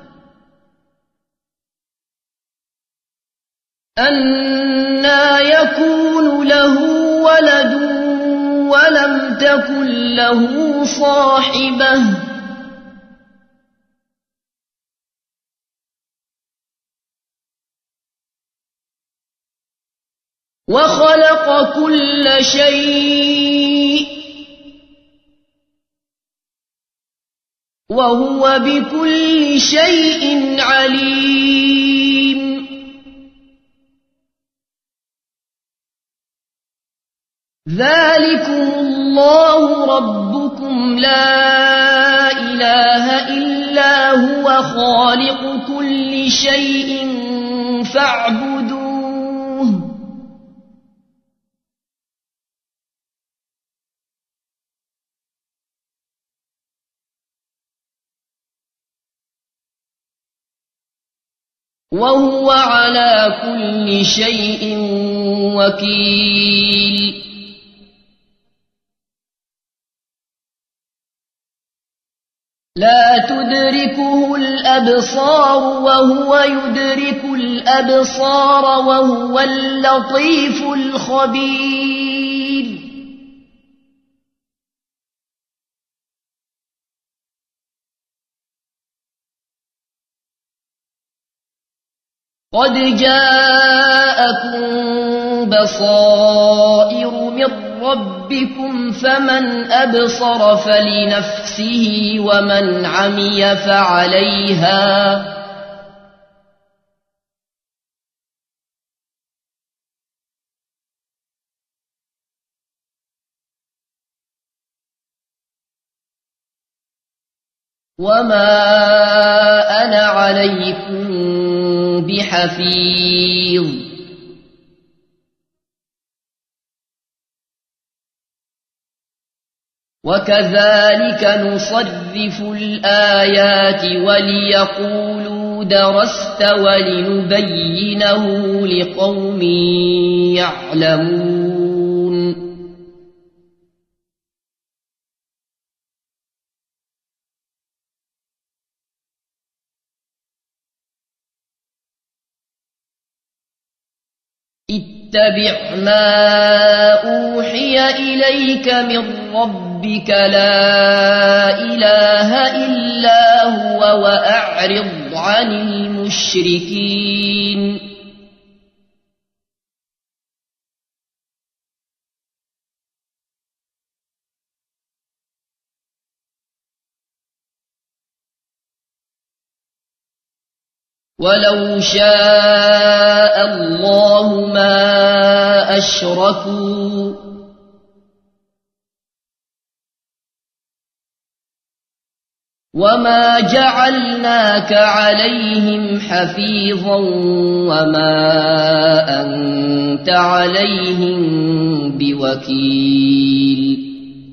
أنى يكون له ولد ولم تكن له صاحبة وخلق كل شيء وهو بكل شيء عليم ذلكم الله ربكم لا إله إلا هو خالق كل شيء فاعبدوه وهو على كل شيء وكيل لا تدركه الأبصار وهو يدرك الأبصار وهو اللطيف الخبير قد جاءكم بصائر من ربكم فمن أبصر فلنفسه ومن عمي فعليها وما أنا عليكم بحفيظ وكذلك نصرف الآيات وليقولوا درست ولنبينه لقوم يعلمون اتبع ما أوحي إليك من ربك لا إله إلا هو وأعرض عن المشركين ولو شاء الله ما أشركوا وما جعلناك عليهم حفيظا وما أنت عليهم بوكيل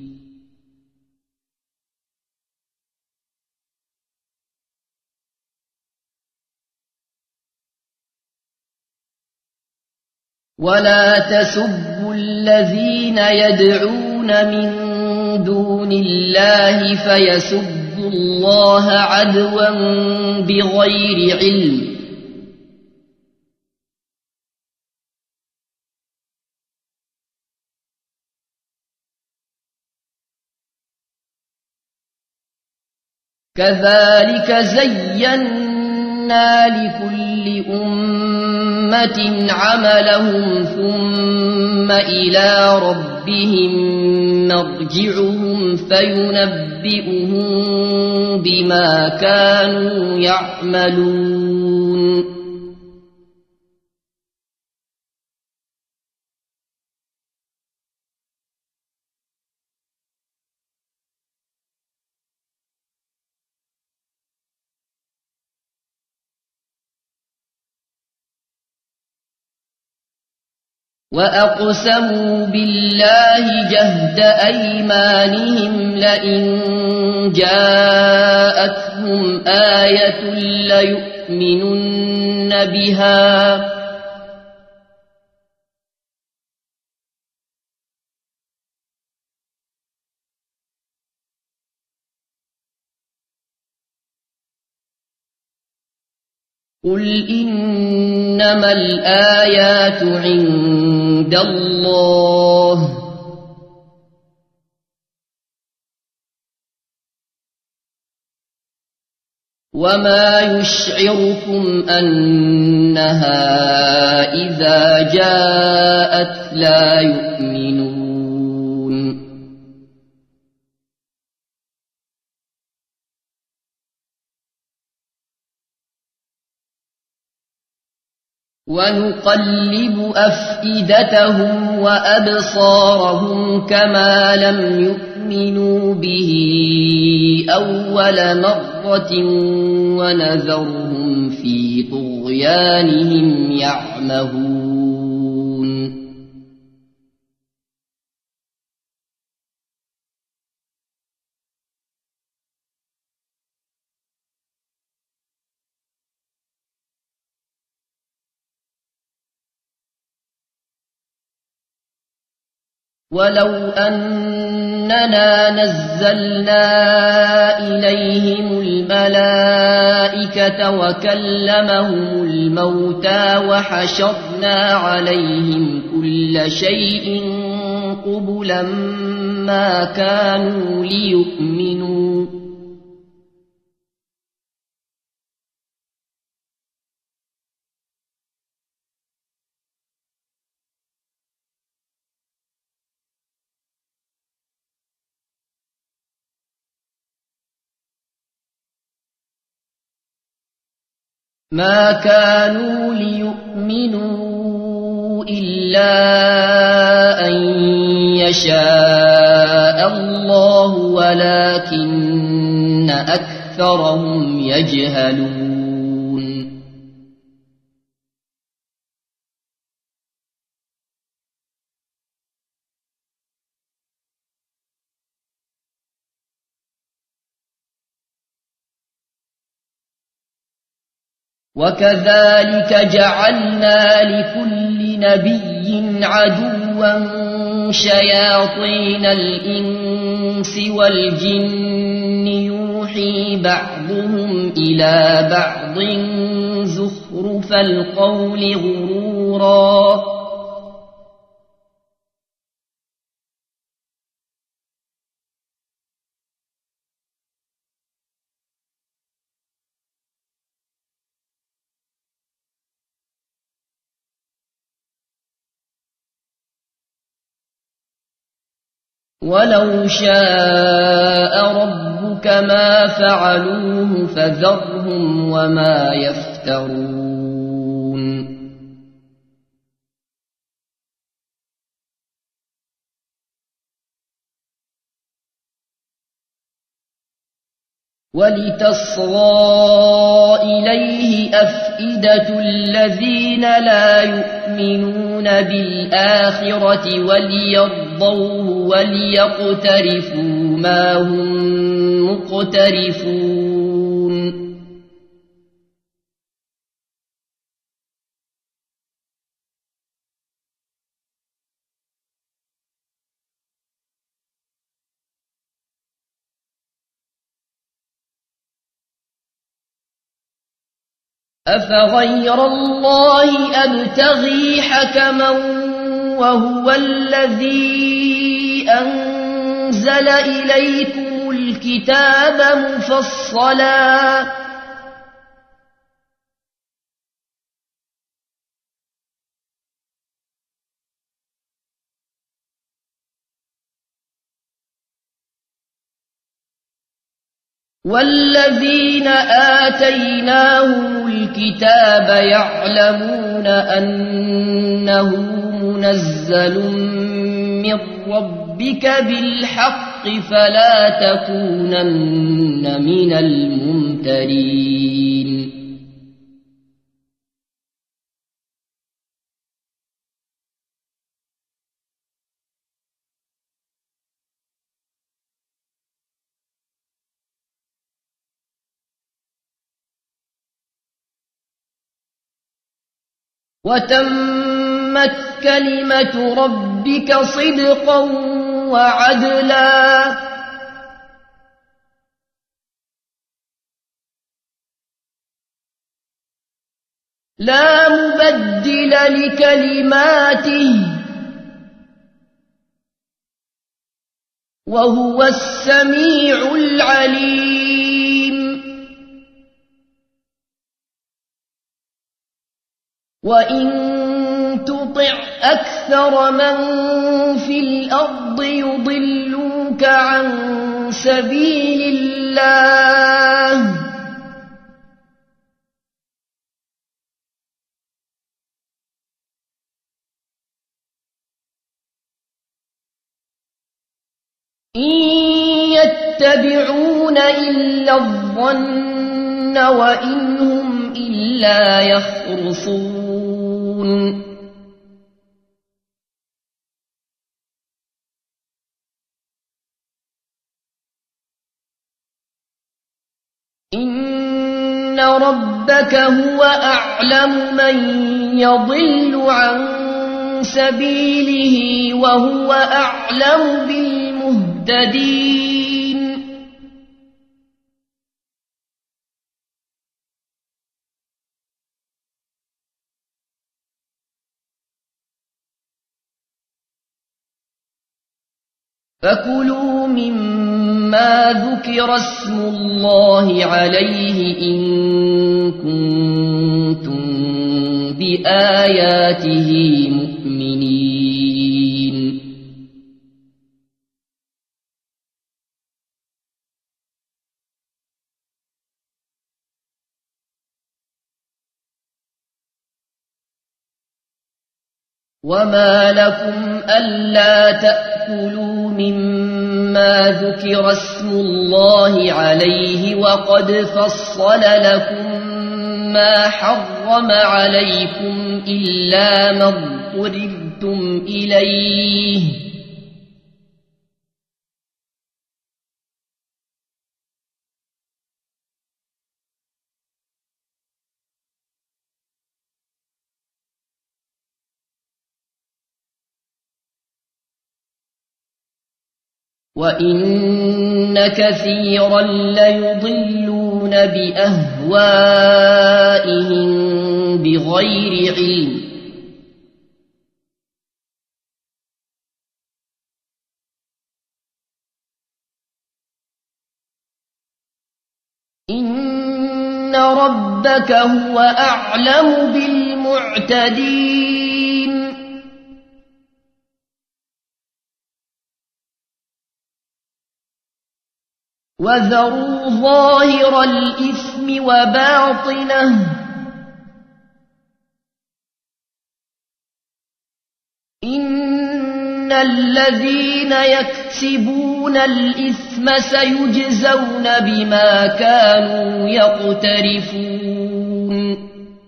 ولا تسبوا الذين يدعون من دون الله فيسبوا الله عدوا بغير علم كذلك زينا لكل أمة عملهم ثم إلى ربهم مرجعهم فينبئهم بما كانوا يعملون وأقسموا بالله جهد أيمانهم لئن جاءتهم آية ليؤمنن بها قل إنما الآيات عند الله وما يشعركم أنها إذا جاءت لا يؤمنون ونقلب أفئدتهم وأبصارهم كما لم يؤمنوا به أول مرة ونذرهم في طغيانهم يعمهون ولو أننا نزلنا إليهم الملائكة وكلمهم الموتى وحشرنا عليهم كل شيء قبلا ما كانوا ليؤمنوا إلا أن يشاء الله ولكن أكثرهم يجهلون وكذلك جعلنا لكل نبي عدوا شياطين الإنس والجن يوحي بعضهم إلى بعض زخرف القول غرورا ولو شاء ربك ما فعلوه فذرهم وما يفترون ولتصغى إليه أفئدة الذين لا يؤمنون بالآخرة وليرضوه وليقترفوا ما هم مقترفون أفغير الله أبتغي حكما وهو الذي أنزل إليكم الكتاب مفصلا والذين آتيناهم الكتاب يعلمون أنه منزل من ربك بالحق فلا تكونن من الممترين وتمت كلمة ربك صدقا وعدلا لا مبدل لكلماته وهو السميع العليم وإن تطع أكثر من في الأرض يضلوك عن سبيل الله إن يتبعون إلا الظن وإن هم إلا يخرصون إن ربك هو أعلم من يضل عن سبيله وهو أعلم بالمهتدين فكلوا مما ذكر اسم الله عليه إن كنتم بآياته مؤمنين وما لكم ألا تأكلوا مما ذكر اسم الله عليه وقد فصل لكم ما حرم عليكم إلا ما اضطررتم إليه وإن كثيرا ليضلون بأهوائهم بغير علم إن ربك هو أعلم بالمعتدين وذروا ظاهر الإثم وباطنه إن الذين يكسبون الإثم سيجزون بما كانوا يقترفون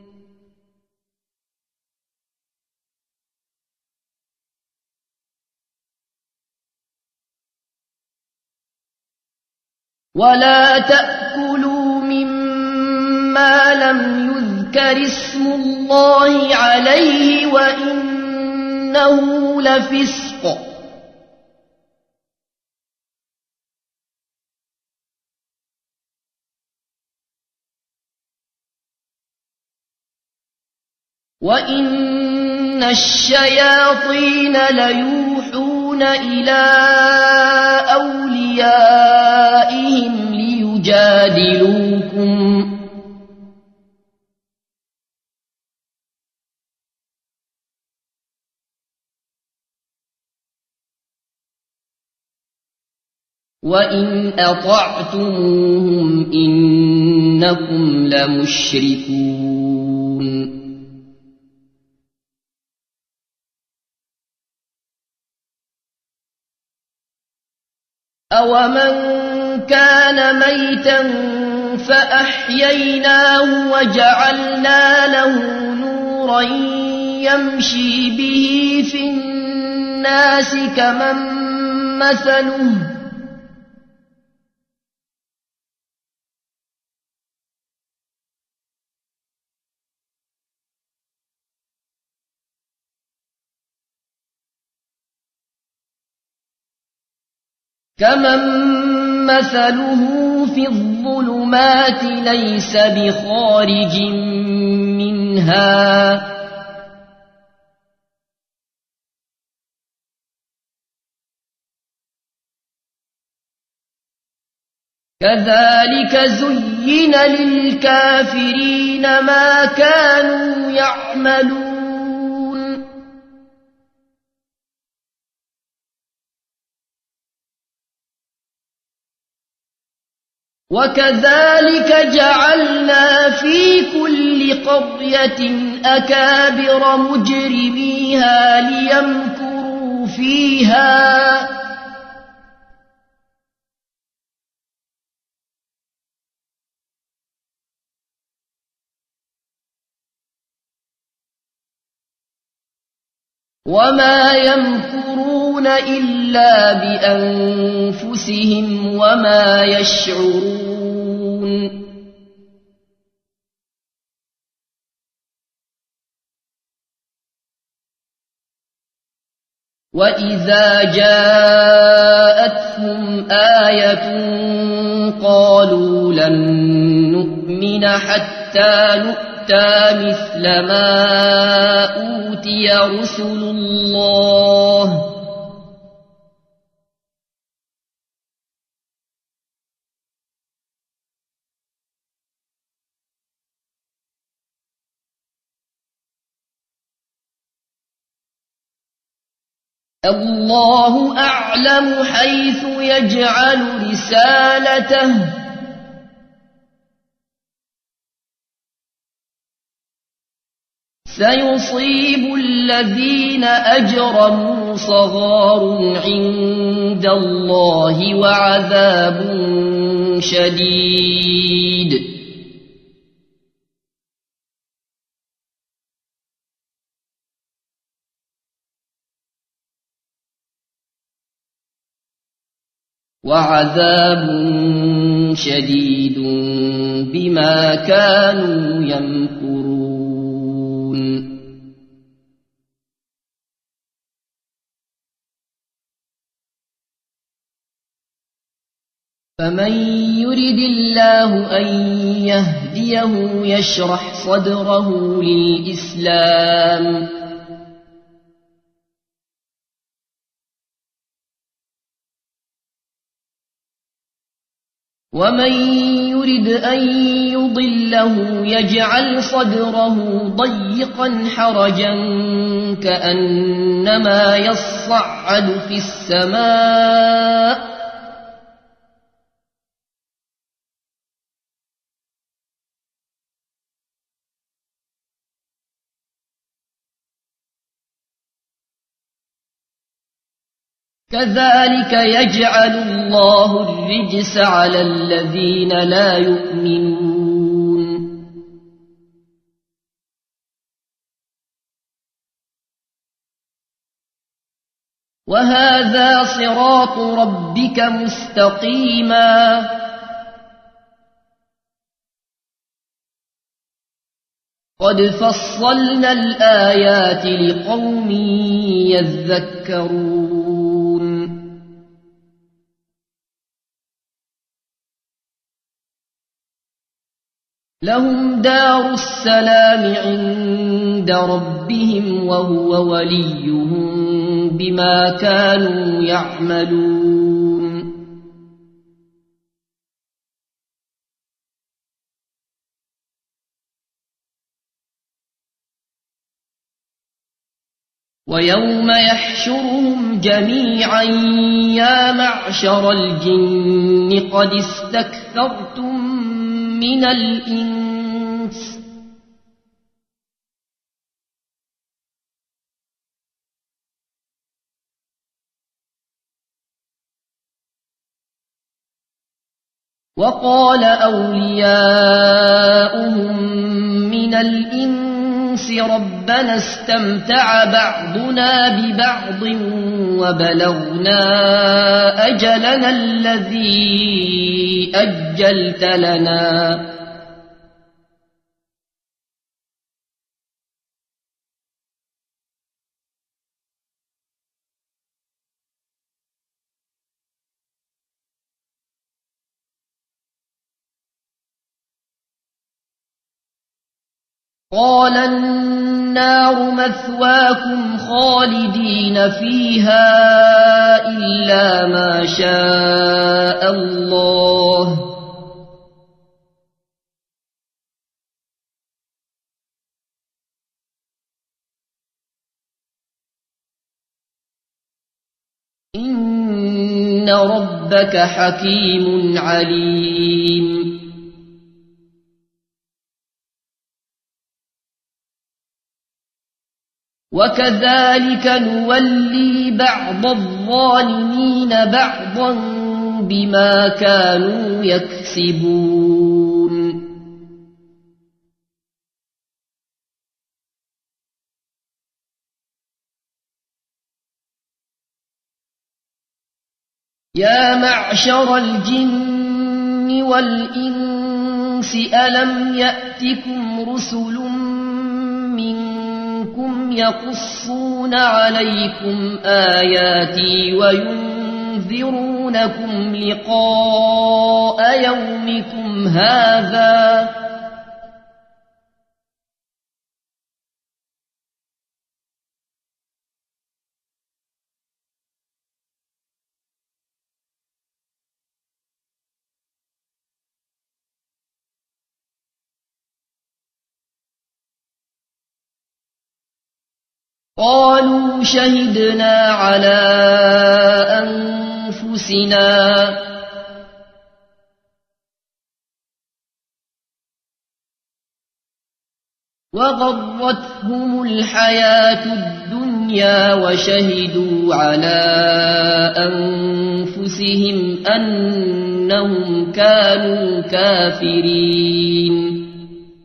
ولا تأكلوا مما لم يذكر اسم الله عليه وإنه لفسق وإن الشياطين ليوحون إلى أوليائهم ليجادلوكم وإن أطعتموهم إنكم لمشركون أومن كان ميتا فأحييناه وجعلنا له نورا يمشي به في الناس كمن مثله في الظلمات ليس بخارج منها كذلك زين للكافرين ما كانوا يعملون وكذلك جعلنا في كل قرية أكابر مجرميها ليمكروا فيها وما يمكرون إلا بأنفسهم وما يشعرون وإذا جاءتهم آية قالوا لن نؤمن حتى نؤتى مثل ما أوتي رسل الله الله أعلم حيث يجعل رسالته سيصيب الذين أجرموا صغار عند الله وعذاب شديد بما كانوا يمكرون فمن يرد الله أن يهديه يشرح صدره للإسلام ومن يرد أن يضله يجعل صدره ضيقا حرجا كأنما يصعد في السماء كذلك يجعل الله الرجس على الذين لا يؤمنون وهذا صراط ربك مستقيما قد فصلنا الآيات لقوم يذكرون لهم دار السلام عند ربهم وهو وليهم بما كانوا يعملون ويوم يحشرهم جميعا يا معشر الجن قد استكثرتم من الإنس وقال أولياؤهم من الإنس ربنا استمتع بعضنا ببعض وبلغنا أجلنا الذي أجلت لنا قال النار مثواكم خالدين فيها إلا ما شاء الله إن ربك حكيم عليم وكذلك نولي بعض الظالمين بعضا بما كانوا يكسبون يا معشر الجن والإنس ألم يأتكم رسل منكم يقصون عليكم آياتي وينذرونكم لقاء يومكم هذا قالوا شهدنا على أنفسنا وغرتهم الحياة الدنيا وشهدوا على أنفسهم أنهم كانوا كافرين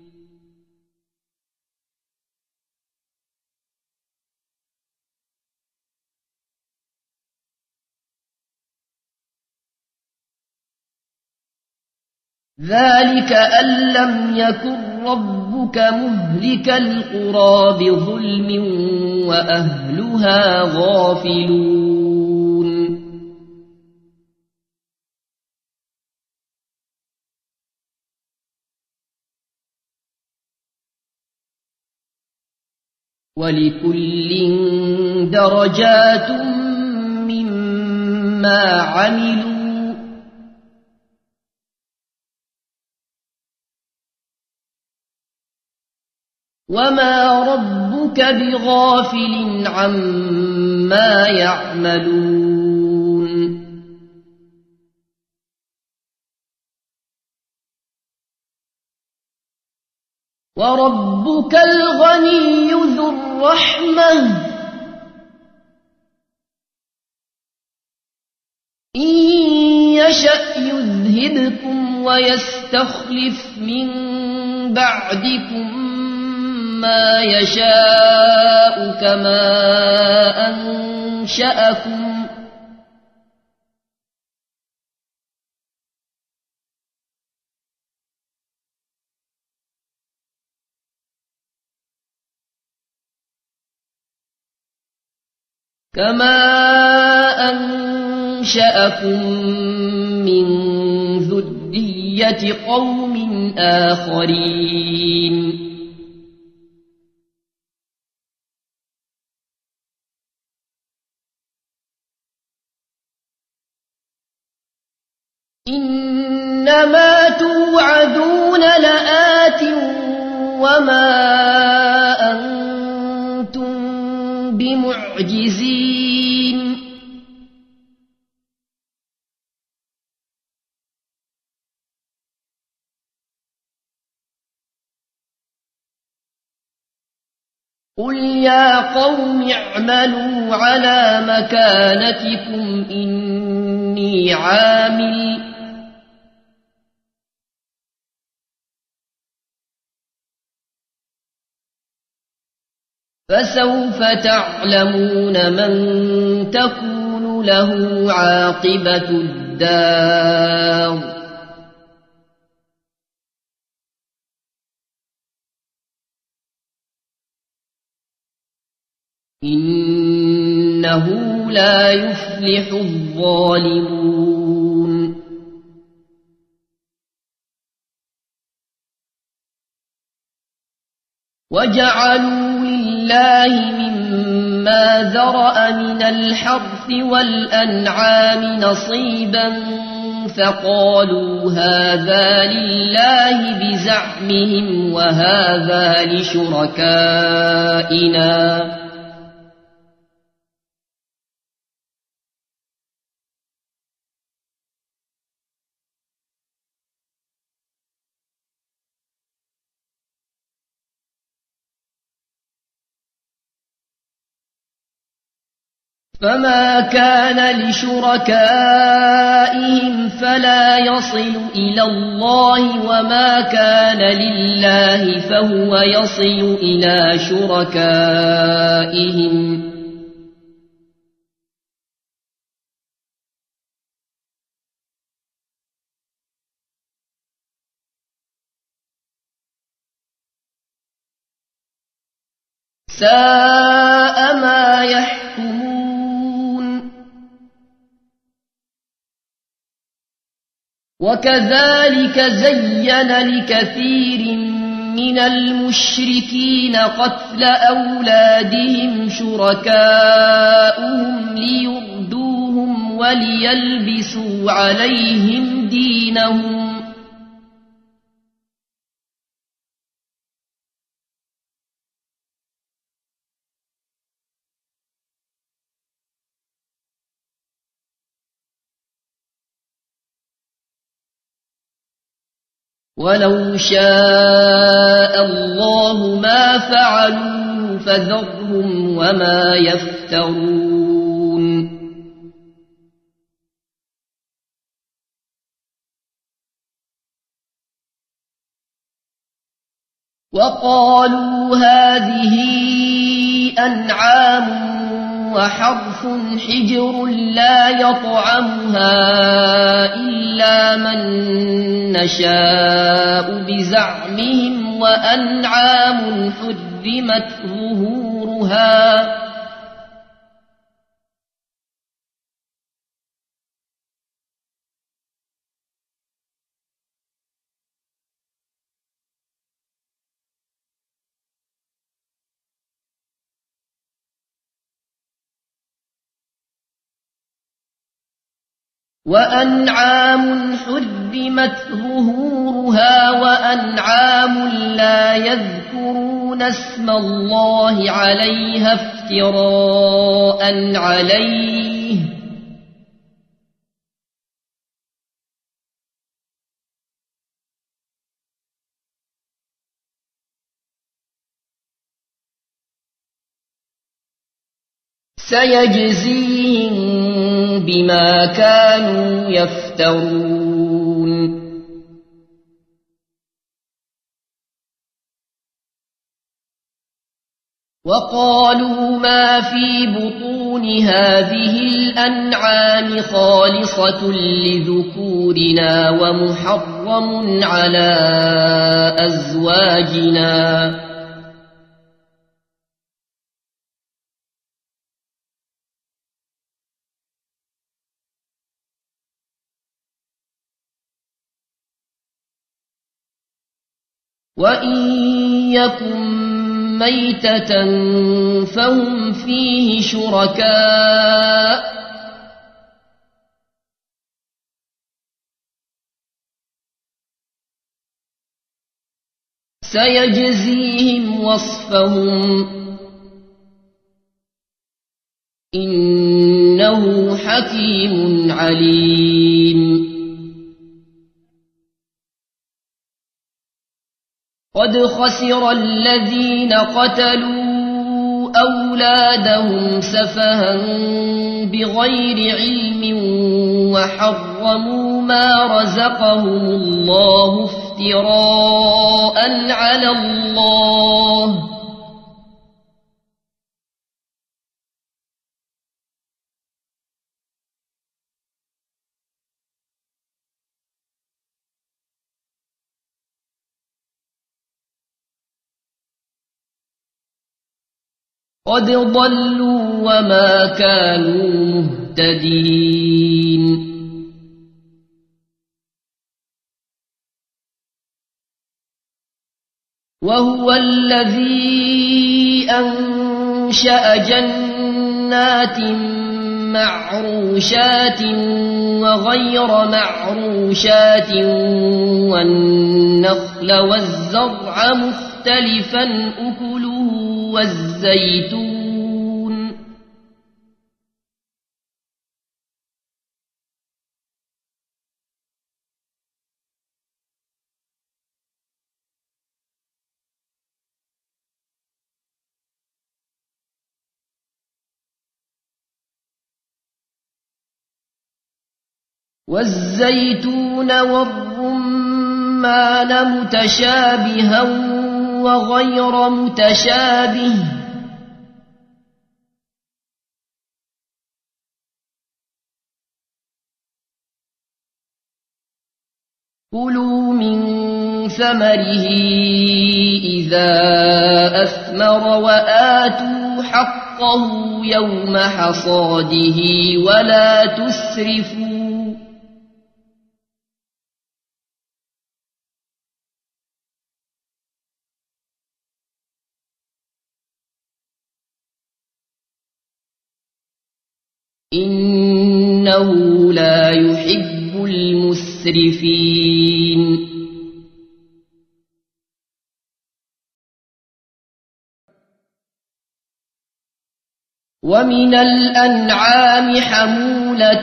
ذلك أن لم يكن ربك مهلك القرى بظلم وأهلها غافلون ولكل درجات مما عملوا وما ربك بغافل عما يعملون وربك الغني ذو الرحمة إن يشأ يذهبكم ويستخلف من بعدكم ما يشاء كما أنشأكم من ذرية قوم آخرين إنما توعدون لآت وما أنتم بمعجزين قل يا قوم اعملوا على مكانتكم إني عامل فسوف تعلمون من تكون له عاقبة الدار إنه لا يفلح الظالمون وجعلوا لله مما ذرأ من الحرث والأنعام نصيبا فقالوا هذا لله بزعمهم وهذا لشركائنا فما كان لشركائهم فلا يصل إلى الله وما كان لله فهو يصل إلى شركائهم ساء ما يحكمون وكذلك زين لكثير من المشركين قتل أولادهم شركاؤهم ليردوهم وليلبسوا عليهم دينهم ولو شاء الله ما فعلوا فذرهم وما يفترون وقالوا هذه أنعام وحرث حجر لا يطعمها إلا من نشاء بزعمهم وأنعام حرمت ظهورها وأنعام حرمت ظهورها وأنعام لا يذكرون اسم الله عليها افتراء عليه سيجزيهم بما كانوا يفترون وقالوا ما في بطون هذه الأنعام خالصة لذكورنا ومحرم على أزواجنا وإن يكن ميتة فهم فيه شركاء سيجزيهم وصفهم إنه حكيم عليم قد خسر الذين قتلوا أولادهم سفها بغير علم وحرموا ما رزقهم الله افتراء على الله قد ضلوا وما كانوا مهتدين وهو الذي أنشأ جنات معروشات وغير معروشات والنخل والزرع مختلفا أكله والزيتون والرمان متشابها وغير متشابه كلوا من ثمره إذا أثمر وآتوا حقه يوم حصاده ولا تسرفوا إنه لا يحب المسرفين ومن الأنعام حمولة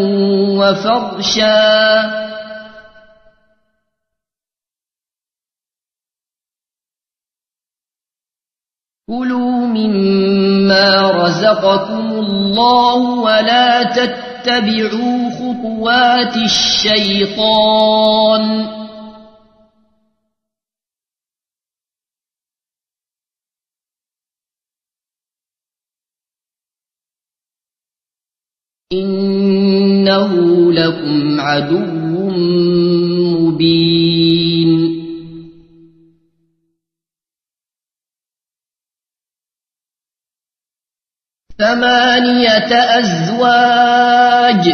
وفرشا كلوا مما رزقكم الله ولا تتبعوا خطوات الشيطان إنه لكم عدو مبين 8 أزواج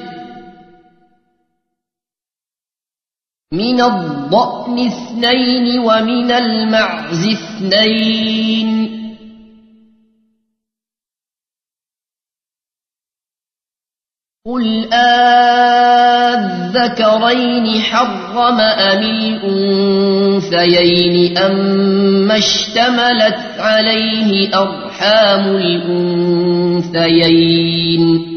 من الضأن 2 ومن المعز 2 قل آذكرين حرم أم الأنثيين أما اشتملت عليه أرحام الأنثيين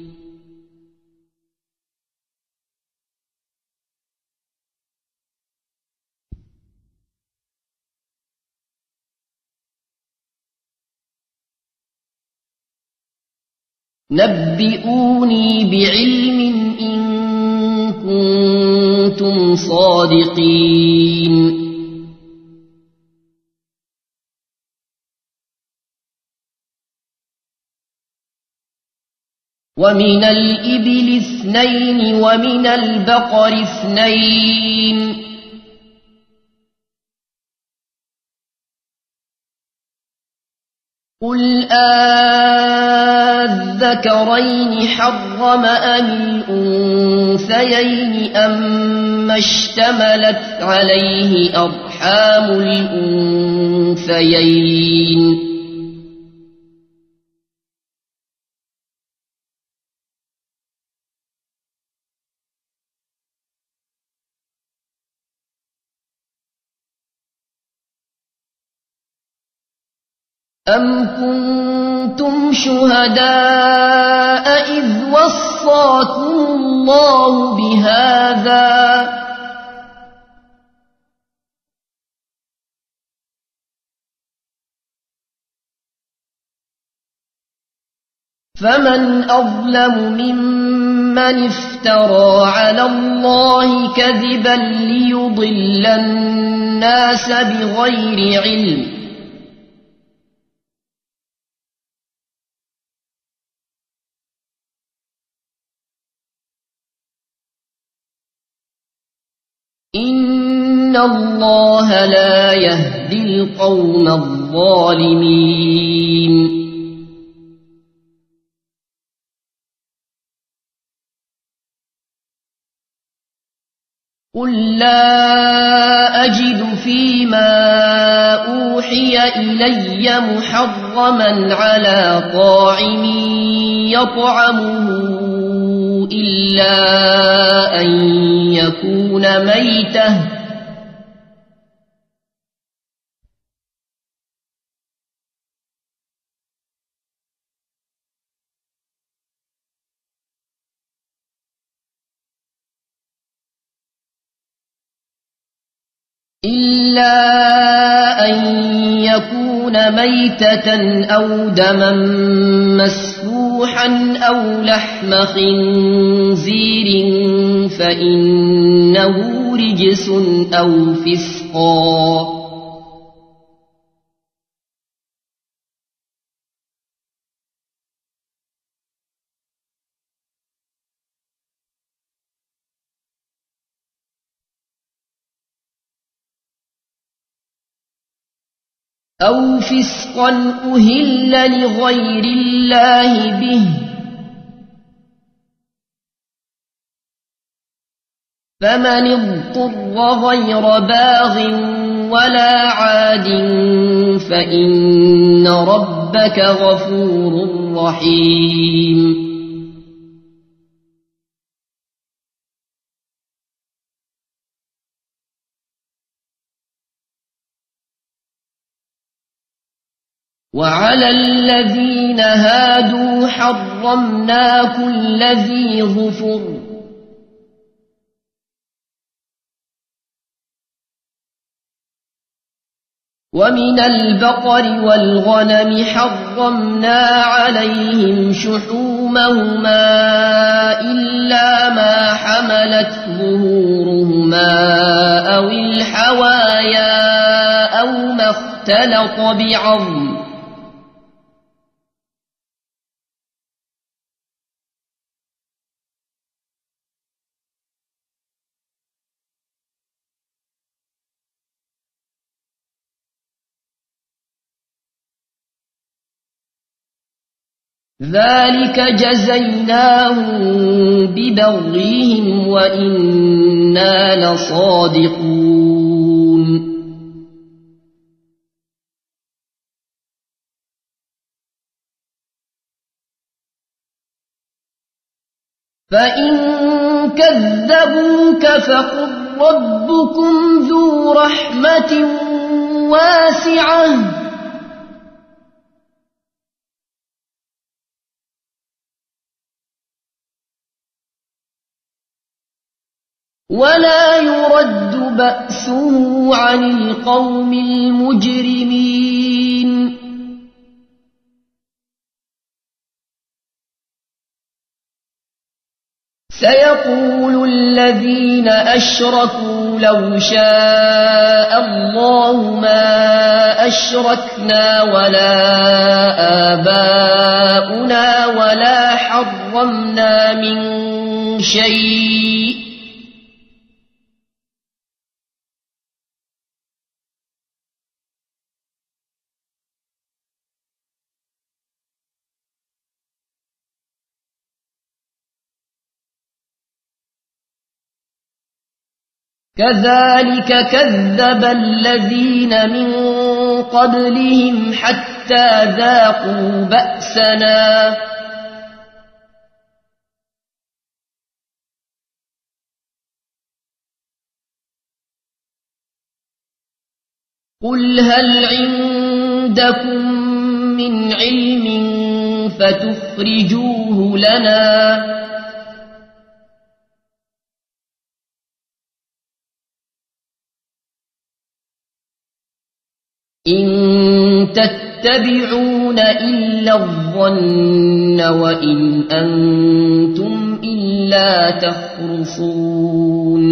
نبئوني بعلم إن كنتم صادقين ومن الإبل 2 ومن البقر 2 قل آذكرين حرم أم الأنثيين أما اشتملت عليه أرحام الأنثيين أم كنتم شهداء إذ وصاكم الله بهذا فمن أظلم ممن افترى على الله كذبا ليضل الناس بغير علم إن الله لا يهدي القوم الظالمين قل لا أجد فيما أوحي إلي محرما على طاعم يطعمه إلا أن يكون ميتة أو دما مسفوحا أو لحم خنزير فإنه رجس أو فسقا. أو فسقا أهل لغير الله به فمن اضطر غير باغ ولا عاد فإن ربك غفور رحيم. وعلى الذين هادوا حرمنا كل ذي ظفر ومن البقر والغنم حرمنا عليهم شحومهما إلا ما حملت ظهورهما أو الحوايا أو ما اختلط بعظم ذلك جزيناهم ببغيهم وإنا لصادقون. فإن كذبوك فقل ربكم ذو رحمة واسعة ولا يرد بأسه عن القوم المجرمين. سيقول الذين أشركوا لو شاء الله ما أشركنا ولا آباؤنا ولا حرمنا من شيء كذلك كذب الذين من قبلهم حتى ذاقوا بأسنا قل هل عندكم من علم فتخرجوه لنا إن تتبعون إلا الظن وإن أنتم إلا تخرصون.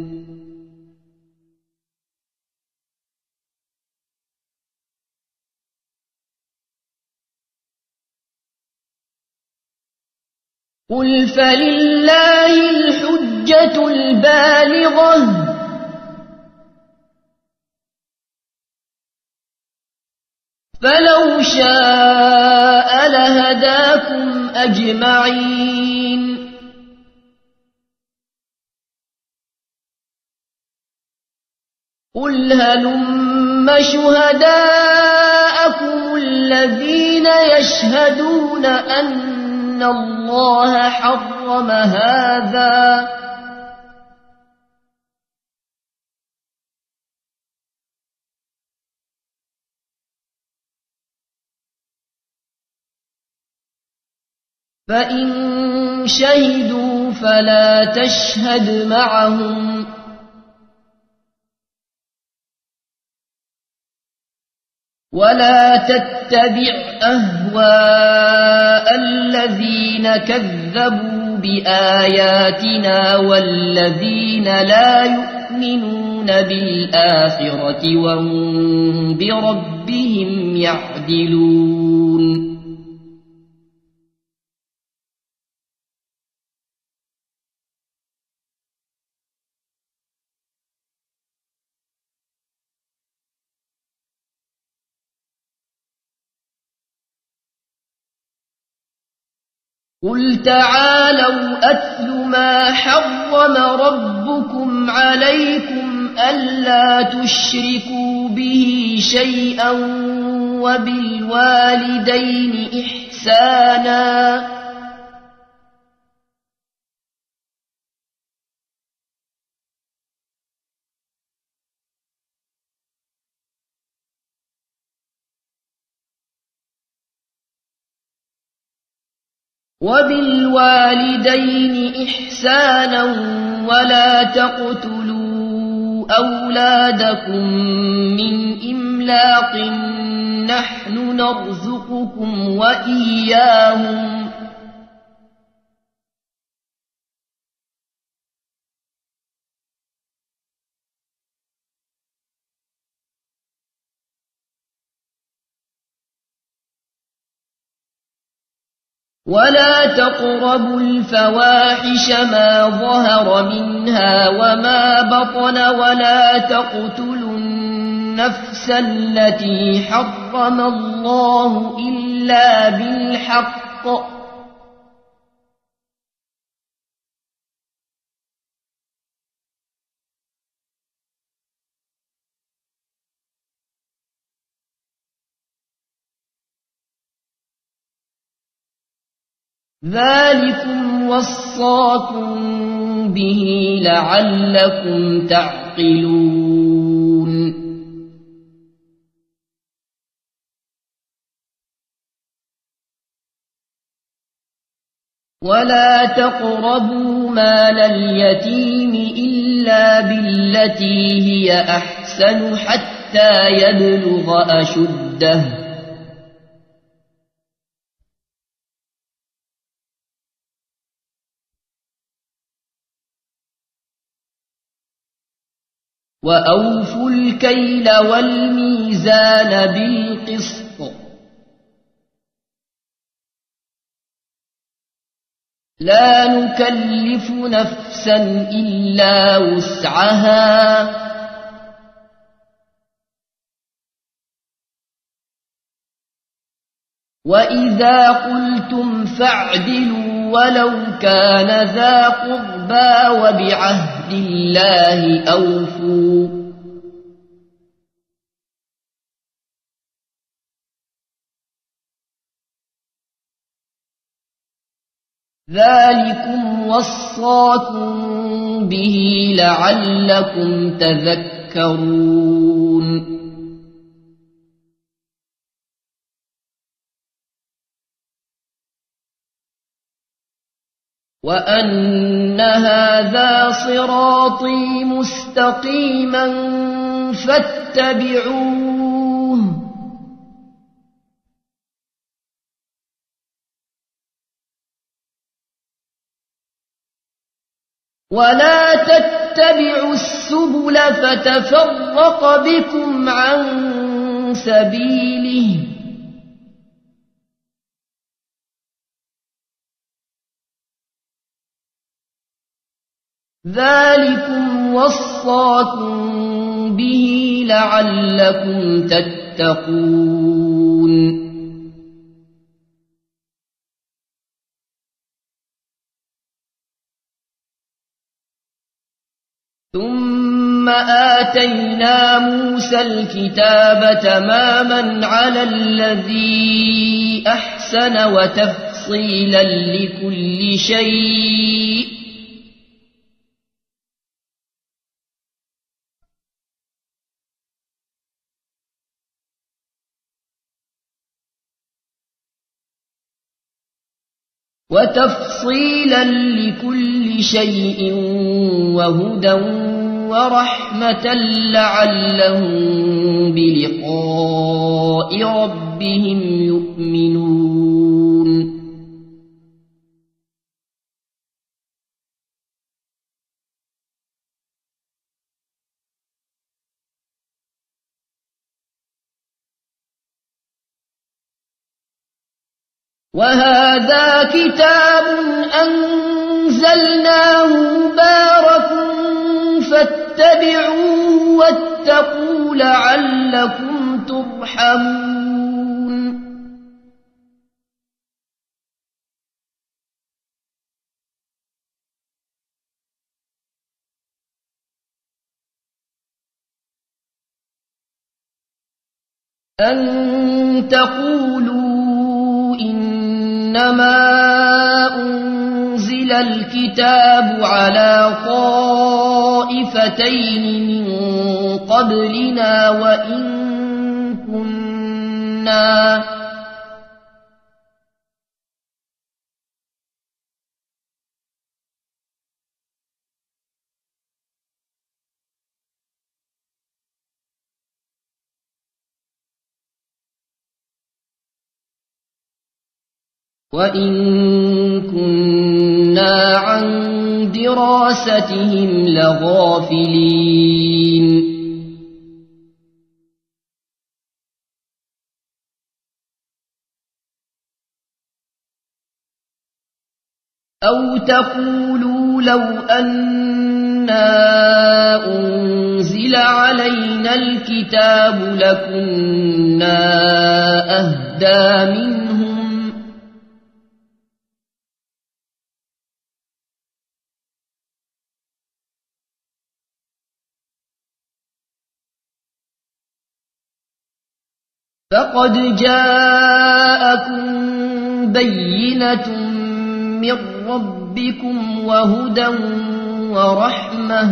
قل فلله الحجة البالغة فلو شاء لهداكم أجمعين. قل هلم شهداءكم الذين يشهدون أن الله حرم هذا فإن شهدوا فلا تشهد معهم ولا تتبع أهواء الذين كذبوا بآياتنا والذين لا يؤمنون بالآخرة وهم بربهم يعدلون قل تعالوا أتل ما حرم ربكم عليكم ألا تشركوا به شيئا وبالوالدين إحسانا ولا تقتلوا أولادكم من إملاق نحن نرزقكم وإياهم ولا تقربوا الفواحش ما ظهر منها وما بطن ولا تقتلوا النفس التي حرم الله إلا بالحق ذلكم وصاكم به لعلكم تعقلون ولا تقربوا مال اليتيم إلا بالتي هي أحسن حتى يبلغ أشده وأوفوا الكيل والميزان بالقسط لا نكلف نفسا إلا وسعها وإذا قلتم فاعدلوا ولو كان ذا قربى وبعهد الله أوفوا ذلكم وصاكم به لعلكم تذكرون وأن هذا صراطي مستقيما فاتبعوه ولا تتبعوا السبل فتفرق بكم عن سبيله ذلكم وصاكم به لعلكم تتقون ثم آتينا موسى الكتاب تماما على الذي أحسن وتفصيلا لكل شيء وهدى ورحمة لعلهم بلقاء ربهم يؤمنون وهذا كتاب أنزلناه مبارك فاتبعوه واتقوا لعلكم ترحمون أن تقولوا إنما أنزل الكتاب على طائفتين من قبلنا وإن كنا عن دراستهم لغافلين أو تقولوا لو أنا أنزل علينا الكتاب لكنا أهدى منهم فقد جاءكم بينة من ربكم وهدى ورحمة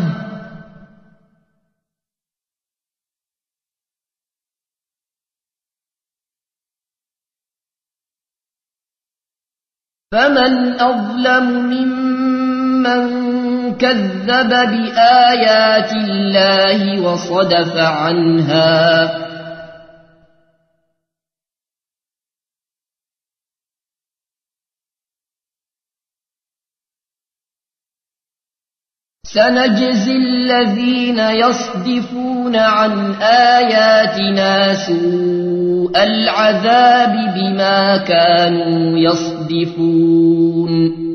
فمن أظلم ممن كذب بآيات الله وصدف عنها سنجزي الذين يصدفون عن آياتنا سوء العذاب بما كانوا يصدفون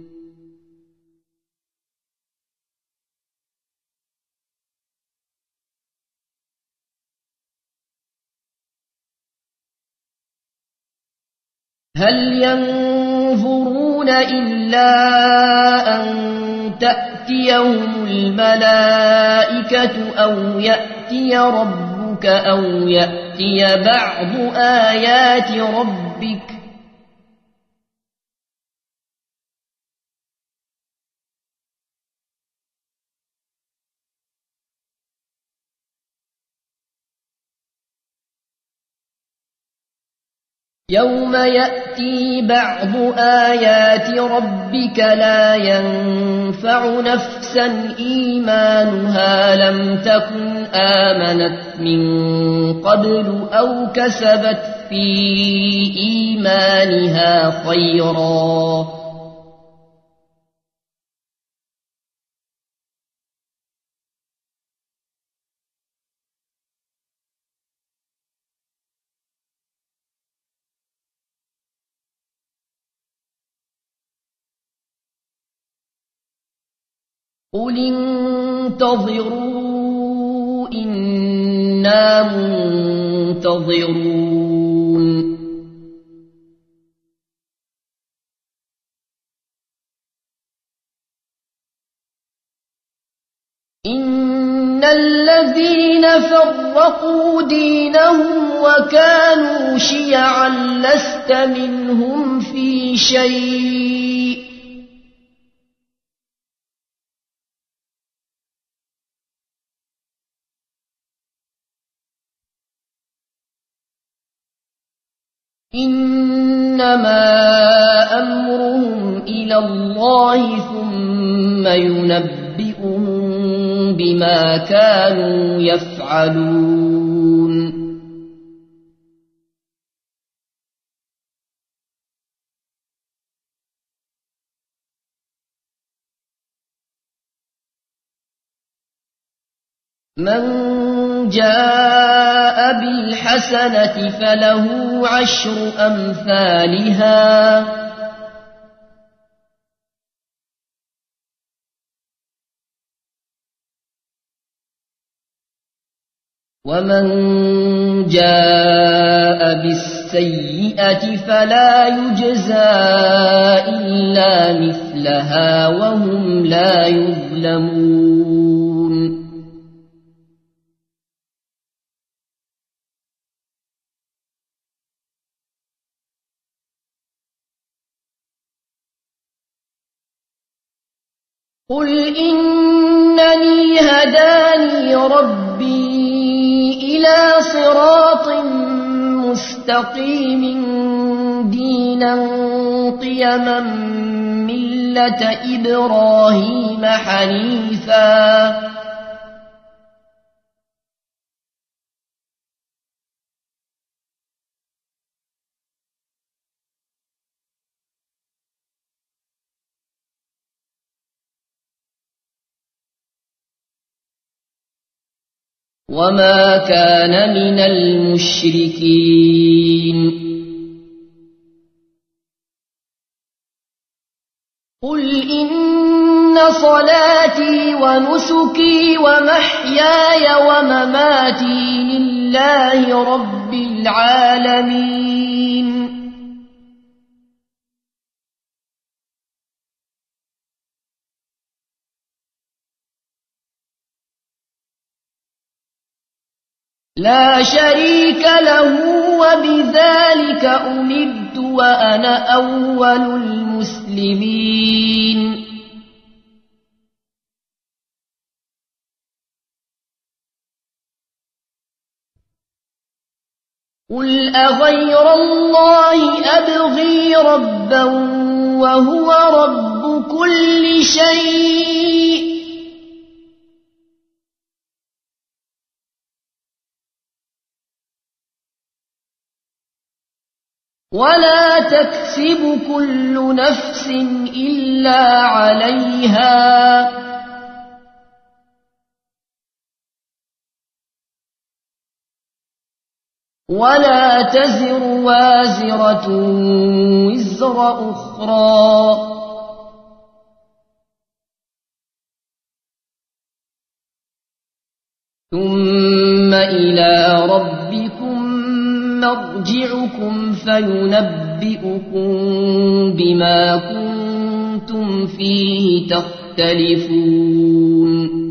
هل ينظرون إلا أن تأتيهم الملائكة أو يأتي ربك أو يأتي بعض آيات ربك يوم يأتي بعض آيات ربك لا ينفع نفسا إيمانها لم تكن آمنت من قبل أو كسبت في إيمانها خيرا قل انتظروا إنا منتظرون إن فرقوا دينهم وكانوا شيعا لست منهم في شيء إنما أمرهم إلى الله ثم ينبئهم بما كانوا يفعلون من جاء بالحسنة فله عشر أمثالها ومن جاء بالسيئة فلا يجزى إلا مثلها وهم لا يظلمون قل إنني هداني ربي إلى صراط مستقيم دينا قيما ملة إبراهيم حنيفا وما كان من المشركين قل إن صلاتي ونسكي ومحياي ومماتي لله رب العالمين لا شريك له وبذلك أمرت وأنا أول المسلمين قل أغير الله أبغي ربا وهو رب كل شيء ولا تكسب كل نفس إلا عليها ولا تزر وازرة وزر أخرى ثم إلى ربكم مرجعكم فينبئكم بما كنتم فيه تختلفون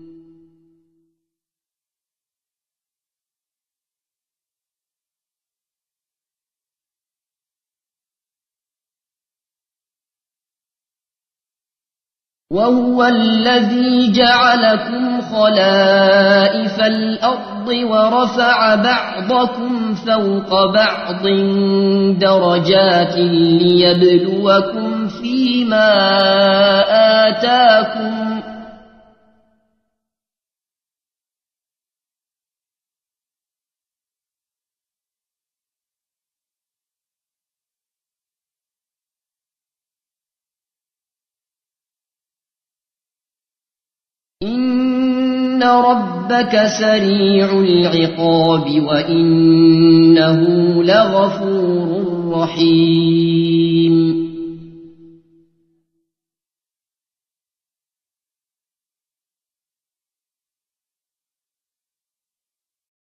وهو الذي جعلكم خلائف الأرض ورفع بعضكم فوق بعض درجات ليبلوكم فيما آتاكم إن ربك سريع العقاب وإنه لغفور رحيم